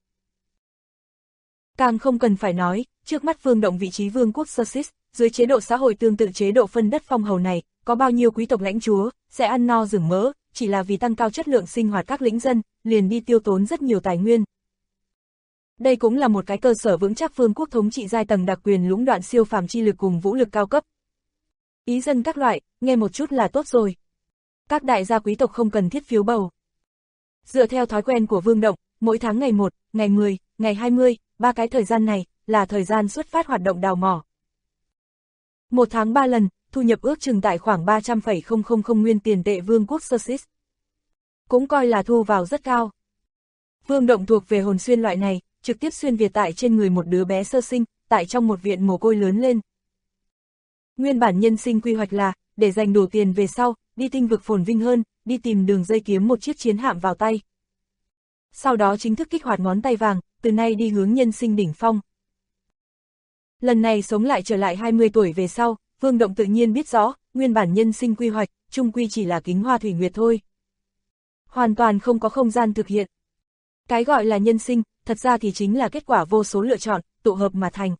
Càng không cần phải nói, trước mắt Vương Động vị trí vương quốc Sussex, dưới chế độ xã hội tương tự chế độ phân đất phong hầu này, có bao nhiêu quý tộc lãnh chúa, sẽ ăn no rừng mỡ, chỉ là vì tăng cao chất lượng sinh hoạt các lĩnh dân, liền đi tiêu tốn rất nhiều tài nguyên. Đây cũng là một cái cơ sở vững chắc vương quốc thống trị giai tầng đặc quyền lũng đoạn siêu phàm chi lực cùng vũ lực cao cấp. Ý dân các loại, nghe một chút là tốt rồi. Các đại gia quý tộc không cần thiết phiếu bầu. Dựa theo thói quen của Vương Động, mỗi tháng ngày 1, ngày 10, ngày 20, ba cái thời gian này, là thời gian xuất phát hoạt động đào mỏ. Một tháng 3 lần, thu nhập ước chừng tại khoảng 300,000 nguyên tiền tệ vương quốc Sussex. Cũng coi là thu vào rất cao. Vương Động thuộc về hồn xuyên loại này, trực tiếp xuyên Việt tại trên người một đứa bé sơ sinh, tại trong một viện mồ côi lớn lên. Nguyên bản nhân sinh quy hoạch là, để dành đủ tiền về sau, đi tinh vực phồn vinh hơn, đi tìm đường dây kiếm một chiếc chiến hạm vào tay. Sau đó chính thức kích hoạt ngón tay vàng, từ nay đi hướng nhân sinh đỉnh phong. Lần này sống lại trở lại 20 tuổi về sau, Vương Động tự nhiên biết rõ, nguyên bản nhân sinh quy hoạch, chung quy chỉ là kính hoa thủy nguyệt thôi. Hoàn toàn không có không gian thực hiện. Cái gọi là nhân sinh, thật ra thì chính là kết quả vô số lựa chọn, tụ hợp mà thành.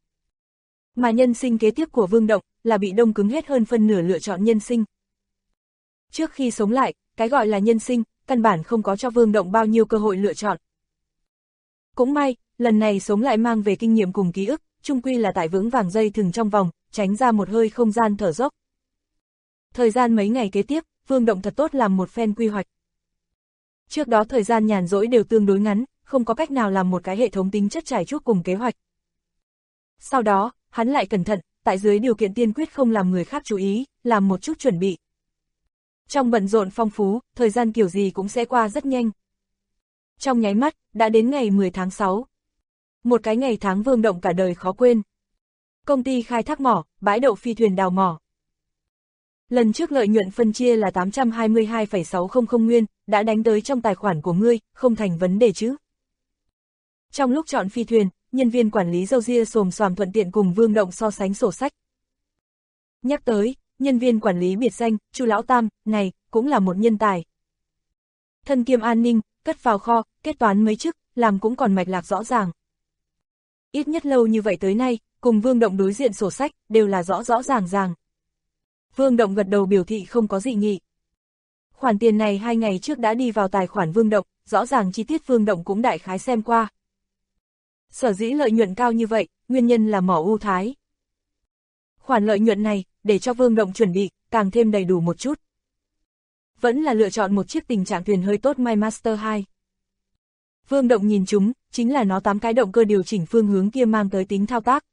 Mà nhân sinh kế tiếp của Vương Động, là bị đông cứng hết hơn phân nửa lựa chọn nhân sinh. Trước khi sống lại, cái gọi là nhân sinh, căn bản không có cho Vương Động bao nhiêu cơ hội lựa chọn. Cũng may, lần này sống lại mang về kinh nghiệm cùng ký ức, chung quy là tại vững vàng dây thừng trong vòng, tránh ra một hơi không gian thở dốc. Thời gian mấy ngày kế tiếp, Vương Động thật tốt làm một phen quy hoạch. Trước đó thời gian nhàn rỗi đều tương đối ngắn, không có cách nào làm một cái hệ thống tính chất trải chuốt cùng kế hoạch. Sau đó, hắn lại cẩn thận, tại dưới điều kiện tiên quyết không làm người khác chú ý, làm một chút chuẩn bị. Trong bận rộn phong phú, thời gian kiểu gì cũng sẽ qua rất nhanh. Trong nháy mắt, đã đến ngày 10 tháng 6. Một cái ngày tháng Vương Động cả đời khó quên. Công ty khai thác mỏ, bãi đậu phi thuyền đào mỏ. Lần trước lợi nhuận phân chia là 822,600 nguyên, đã đánh tới trong tài khoản của ngươi, không thành vấn đề chứ. Trong lúc chọn phi thuyền, nhân viên quản lý râu ria xồm xoàm thuận tiện cùng Vương Động so sánh sổ sách. Nhắc tới, nhân viên quản lý biệt danh, Chu Lão Tam, này, cũng là một nhân tài. Thân kiêm an ninh, cất vào kho, kết toán mấy chức, làm cũng còn mạch lạc rõ ràng. Ít nhất lâu như vậy tới nay, cùng Vương Động đối diện sổ sách, đều là rõ rõ ràng ràng. Vương Động gật đầu biểu thị không có dị nghị. Khoản tiền này 2 ngày trước đã đi vào tài khoản Vương Động, rõ ràng chi tiết Vương Động cũng đại khái xem qua. Sở dĩ lợi nhuận cao như vậy, nguyên nhân là mỏ ưu thái. Khoản lợi nhuận này, để cho Vương Động chuẩn bị, càng thêm đầy đủ một chút. Vẫn là lựa chọn một chiếc tình trạng thuyền hơi tốt My Master 2. Vương Động nhìn chúng, chính là nó 8 cái động cơ điều chỉnh phương hướng kia mang tới tính thao tác.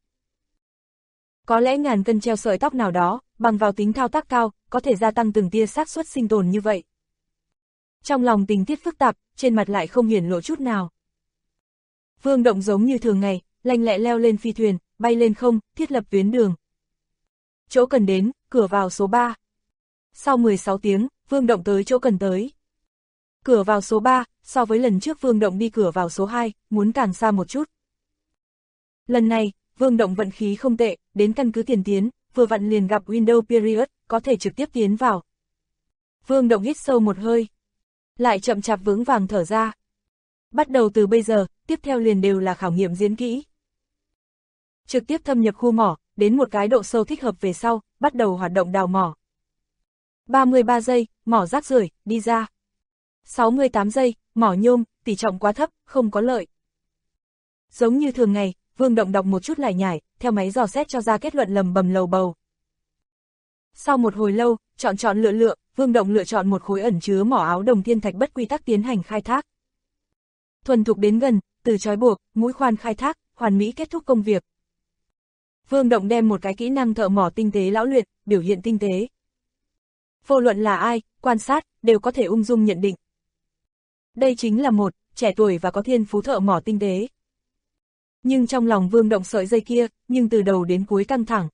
Có lẽ ngàn cân treo sợi tóc nào đó, bằng vào tính thao tác cao, có thể gia tăng từng tia xác suất sinh tồn như vậy. Trong lòng tình tiết phức tạp, trên mặt lại không hiển lộ chút nào. Vương Động giống như thường ngày, lanh lẹ leo lên phi thuyền, bay lên không, thiết lập tuyến đường. Chỗ cần đến, cửa vào số 3. Sau 16 tiếng, Vương Động tới chỗ cần tới. Cửa vào số 3, so với lần trước Vương Động đi cửa vào số 2, muốn càng xa một chút. Lần này, Vương Động vận khí không tệ, đến căn cứ tiền tiến, vừa vặn liền gặp Window Period, có thể trực tiếp tiến vào. Vương Động hít sâu một hơi, lại chậm chạp vững vàng thở ra. Bắt đầu từ bây giờ, tiếp theo liền đều là khảo nghiệm diễn kỹ. Trực tiếp thâm nhập khu mỏ, đến một cái độ sâu thích hợp về sau, bắt đầu hoạt động đào mỏ. 33 giây, mỏ rác rưởi, đi ra. 68 giây, mỏ nhôm, tỷ trọng quá thấp, không có lợi. Giống như thường ngày, Vương Động đọc một chút lải nhải, theo máy dò xét cho ra kết luận lầm bầm lầu bầu. Sau một hồi lâu, chọn lựa, Vương Động lựa chọn một khối ẩn chứa mỏ áo đồng thiên thạch bất quy tắc tiến hành khai thác. Thuần thục đến gần, từ trói buộc, mũi khoan khai thác, hoàn mỹ kết thúc công việc. Vương Động đem một cái kỹ năng thợ mỏ tinh tế lão luyện, biểu hiện tinh tế. Vô luận là ai, quan sát, đều có thể ung dung nhận định. Đây chính là một, trẻ tuổi và có thiên phú thợ mỏ tinh tế. Nhưng trong lòng Vương Động sợi dây kia, nhưng từ đầu đến cuối căng thẳng.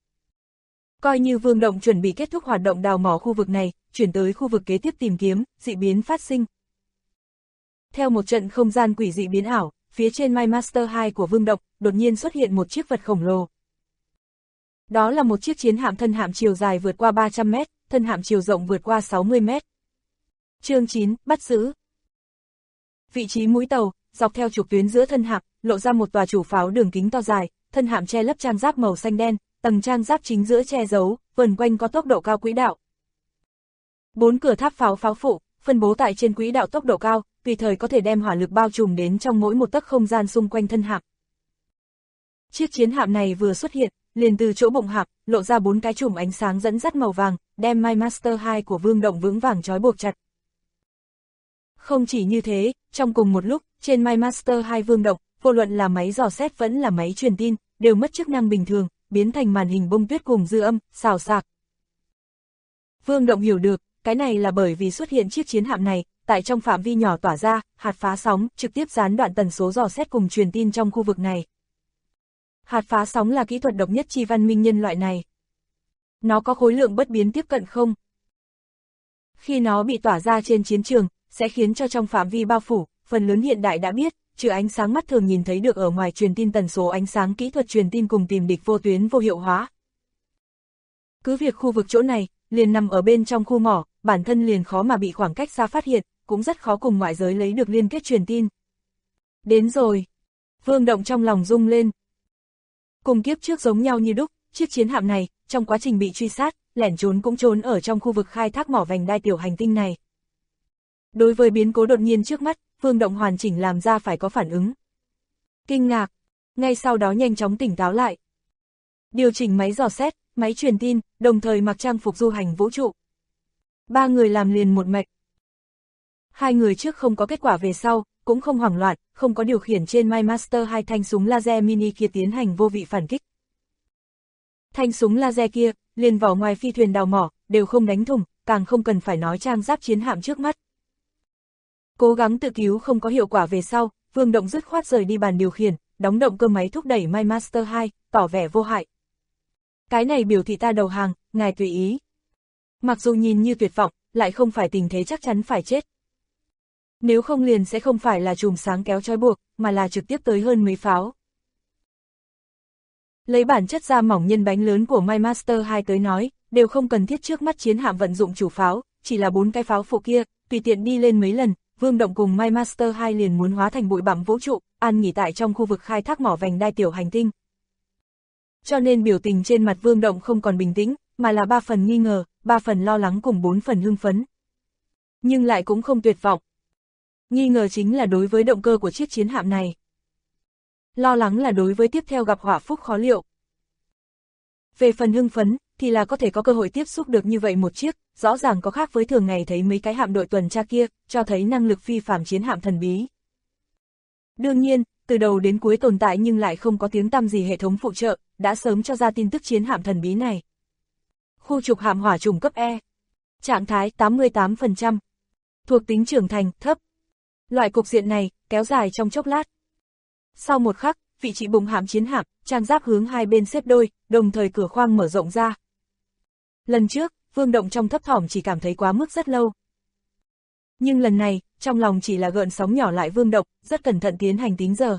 Coi như Vương Động chuẩn bị kết thúc hoạt động đào mỏ khu vực này, chuyển tới khu vực kế tiếp tìm kiếm, dị biến phát sinh. Theo một trận không gian quỷ dị biến ảo, phía trên MyMaster 2 của Vương Động, đột nhiên xuất hiện một chiếc vật khổng lồ. Đó là một chiếc chiến hạm thân hạm chiều dài vượt qua 300 mét, thân hạm chiều rộng vượt qua 60 mét. Chương 9, bắt giữ. Vị trí mũi tàu, dọc theo trục tuyến giữa thân hạm, lộ ra một tòa chủ pháo đường kính to dài, thân hạm che lấp trang giáp màu xanh đen, tầng trang giáp chính giữa che giấu, vần quanh có tốc độ cao quỹ đạo. 4 cửa tháp pháo phụ, phân bố tại trên quỹ đạo tốc độ cao, tùy thời có thể đem hỏa lực bao trùm đến trong mỗi một tấc không gian xung quanh thân hạm. Chiếc chiến hạm này vừa xuất hiện, liền từ chỗ bụng hạm, lộ ra 4 cái chùm ánh sáng dẫn dắt màu vàng, đem MyMaster 2 của Vương Động vững vàng trói buộc chặt. Không chỉ như thế, trong cùng một lúc, trên MyMaster 2 Vương Động, vô luận là máy dò xét vẫn là máy truyền tin, đều mất chức năng bình thường, biến thành màn hình bông tuyết cùng dư âm, xào xạc. Vương Động hiểu được, cái này là bởi vì xuất hiện chiếc chiến hạm này, tại trong phạm vi nhỏ tỏa ra, hạt phá sóng, trực tiếp gián đoạn tần số dò xét cùng truyền tin trong khu vực này. Hạt phá sóng là kỹ thuật độc nhất chi văn minh nhân loại này. Nó có khối lượng bất biến tiếp cận không. Khi nó bị tỏa ra trên chiến trường, sẽ khiến cho trong phạm vi bao phủ, phần lớn hiện đại đã biết, trừ ánh sáng mắt thường nhìn thấy được ở ngoài truyền tin tần số ánh sáng kỹ thuật truyền tin cùng tìm địch vô tuyến vô hiệu hóa. Cứ việc khu vực chỗ này, liền nằm ở bên trong khu mỏ, bản thân liền khó mà bị khoảng cách xa phát hiện, cũng rất khó cùng ngoại giới lấy được liên kết truyền tin. Đến rồi. Vương Động trong lòng rung lên. Cùng kiếp trước giống nhau như đúc, chiếc chiến hạm này, trong quá trình bị truy sát, lẻn trốn cũng trốn ở trong khu vực khai thác mỏ vành đai tiểu hành tinh này. Đối với biến cố đột nhiên trước mắt, Vương Động hoàn chỉnh làm ra phải có phản ứng. Kinh ngạc, ngay sau đó nhanh chóng tỉnh táo lại. Điều chỉnh máy dò xét, máy truyền tin, đồng thời mặc trang phục du hành vũ trụ. 3 người làm liền một mạch. 2 người trước không có kết quả về sau, cũng không hoảng loạn, không có điều khiển trên MyMaster 2 thanh súng laser mini kia tiến hành vô vị phản kích. Thanh súng laser kia, liền vỏ ngoài phi thuyền đào mỏ, đều không đánh thủng, càng không cần phải nói trang giáp chiến hạm trước mắt. Cố gắng tự cứu không có hiệu quả về sau, Vương Động dứt khoát rời đi bàn điều khiển, đóng động cơ máy thúc đẩy MyMaster 2, tỏ vẻ vô hại. Cái này biểu thị ta đầu hàng, ngài tùy ý. Mặc dù nhìn như tuyệt vọng, lại không phải tình thế chắc chắn phải chết. Nếu không liền sẽ không phải là chùm sáng kéo trói buộc, mà là trực tiếp tới hơn mấy pháo. Lấy bản chất da mỏng nhân bánh lớn của MyMaster 2 tới nói, đều không cần thiết trước mắt chiến hạm vận dụng chủ pháo, chỉ là 4 cái pháo phụ kia, tùy tiện đi lên mấy lần, Vương Động cùng MyMaster 2 liền muốn hóa thành bụi bặm vũ trụ, an nghỉ tại trong khu vực khai thác mỏ vành đai tiểu hành tinh. Cho nên biểu tình trên mặt Vương Động không còn bình tĩnh, mà là 3 phần nghi ngờ, 3 phần lo lắng cùng 4 phần hưng phấn. Nhưng lại cũng không tuyệt vọng. Nghi ngờ chính là đối với động cơ của chiếc chiến hạm này. Lo lắng là đối với tiếp theo gặp họa phúc khó liệu. Về phần hưng phấn, thì là có thể có cơ hội tiếp xúc được như vậy một chiếc, rõ ràng có khác với thường ngày thấy mấy cái hạm đội tuần tra kia, cho thấy năng lực phi phàm chiến hạm thần bí. Đương nhiên, từ đầu đến cuối tồn tại nhưng lại không có tiếng tăm gì hệ thống phụ trợ, đã sớm cho ra tin tức chiến hạm thần bí này. Khu trục hạm hỏa trùng cấp E. Trạng thái 88%. Thuộc tính trưởng thành, thấp. Loại cục diện này, kéo dài trong chốc lát. Sau một khắc, vị trí bùng hạm chiến hạm, trang giáp hướng hai bên xếp đôi, đồng thời cửa khoang mở rộng ra. Lần trước, Vương Động trong thấp thỏm chỉ cảm thấy quá mức rất lâu. Nhưng lần này, trong lòng chỉ là gợn sóng nhỏ lại Vương Động, rất cẩn thận tiến hành tính giờ.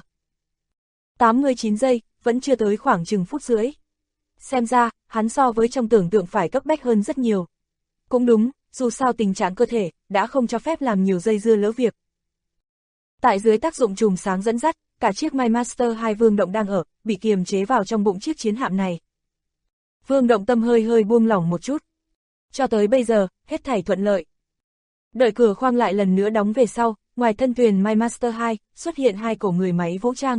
89 giây, vẫn chưa tới khoảng chừng phút rưỡi. Xem ra, hắn so với trong tưởng tượng phải cấp bách hơn rất nhiều. Cũng đúng, dù sao tình trạng cơ thể, đã không cho phép làm nhiều dây dưa lỡ việc. Tại dưới tác dụng chùm sáng dẫn dắt, cả chiếc MyMaster 2 Vương Động đang ở, bị kiềm chế vào trong bụng chiếc chiến hạm này. Vương Động tâm hơi buông lỏng một chút. Cho tới bây giờ, hết thảy thuận lợi. Đợi cửa khoang lại lần nữa đóng về sau, ngoài thân thuyền MyMaster 2, xuất hiện hai cổ người máy vũ trang.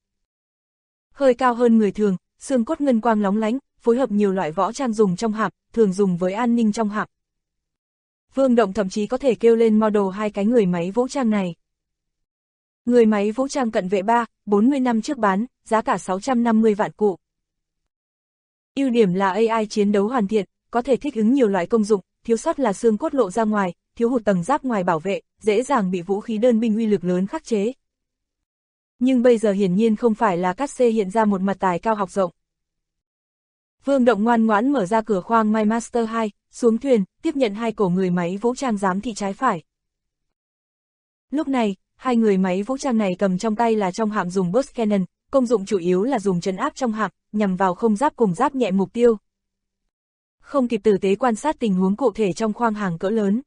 Hơi cao hơn người thường, xương cốt ngân quang lóng lánh, phối hợp nhiều loại võ trang dùng trong hạm, thường dùng với an ninh trong hạm. Vương Động thậm chí có thể kêu lên model hai cái người máy vũ trang này. Người máy vũ trang cận vệ 40 năm trước bán, giá cả 650 vạn cụ. Ưu điểm là AI chiến đấu hoàn thiện, có thể thích ứng nhiều loại công dụng, thiếu sót là xương cốt lộ ra ngoài, thiếu hụt tầng giáp ngoài bảo vệ, dễ dàng bị vũ khí đơn binh uy lực lớn khắc chế. Nhưng bây giờ hiển nhiên không phải là Cát Xê hiện ra một mặt tài cao học rộng. Vương Động ngoan ngoãn mở ra cửa khoang MyMaster 2, xuống thuyền, tiếp nhận hai cổ người máy vũ trang giám thị trái phải. Lúc này, hai người máy vũ trang này cầm trong tay là trong hạm dùng burst cannon, công dụng chủ yếu là dùng trấn áp trong hạm, nhằm vào không giáp cùng giáp nhẹ mục tiêu. Không kịp tử tế quan sát tình huống cụ thể trong khoang hàng cỡ lớn.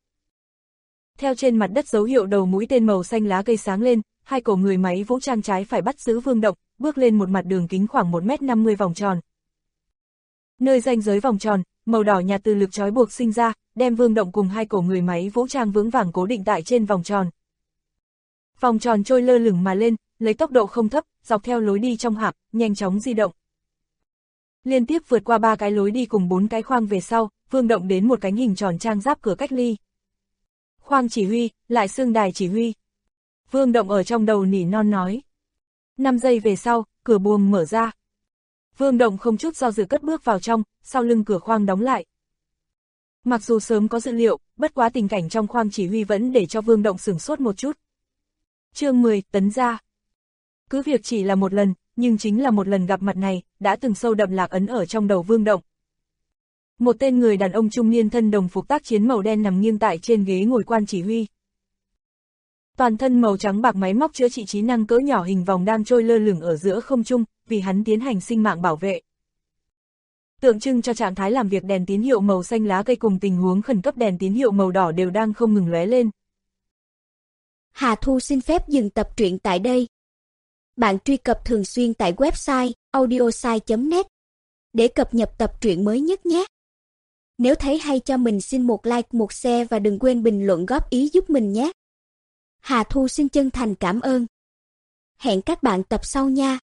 Theo trên mặt đất dấu hiệu đầu mũi tên màu xanh lá cây sáng lên, hai cổ người máy vũ trang trái phải bắt giữ Vương Động, bước lên một mặt đường kính khoảng 1m50 vòng tròn. Nơi ranh giới vòng tròn, màu đỏ nhạt từ lực trói buộc sinh ra, đem Vương Động cùng hai cổ người máy vũ trang vững vàng cố định tại trên vòng tròn. Vòng tròn trôi lơ lửng mà lên, lấy tốc độ không thấp, dọc theo lối đi trong hạm, nhanh chóng di động. Liên tiếp vượt qua 3 cái lối đi cùng 4 cái khoang về sau, Vương Động đến một cánh hình tròn trang giáp cửa cách ly. Khoang chỉ huy, lại xương đài chỉ huy. Vương Động ở trong đầu nỉ non nói. 5 giây về sau, cửa buồng mở ra. Vương Động không chút do dự cất bước vào trong, sau lưng cửa khoang đóng lại. Mặc dù sớm có dự liệu, bất quá tình cảnh trong khoang chỉ huy vẫn để cho Vương Động sửng sốt một chút. Chương 10, tấn ra. Cứ việc chỉ là một lần, nhưng chính là một lần gặp mặt này, đã từng sâu đậm lạc ấn ở trong đầu Vương Động. Một tên người đàn ông trung niên thân đồng phục tác chiến màu đen nằm nghiêng tại trên ghế ngồi quan chỉ huy. Toàn thân màu trắng bạc máy móc chữa trị trí năng cỡ nhỏ hình vòng đang trôi lơ lửng ở giữa không trung, vì hắn tiến hành sinh mạng bảo vệ. Tượng trưng cho trạng thái làm việc đèn tín hiệu màu xanh lá cây cùng tình huống khẩn cấp đèn tín hiệu màu đỏ đều đang không ngừng lóe lên. Hà Thu xin phép dừng tập truyện tại đây. Bạn truy cập thường xuyên tại website audiosai.net để cập nhật tập truyện mới nhất nhé. Nếu thấy hay cho mình xin một like, một share và đừng quên bình luận góp ý giúp mình nhé. Hà Thu xin chân thành cảm ơn. Hẹn các bạn tập sau nha.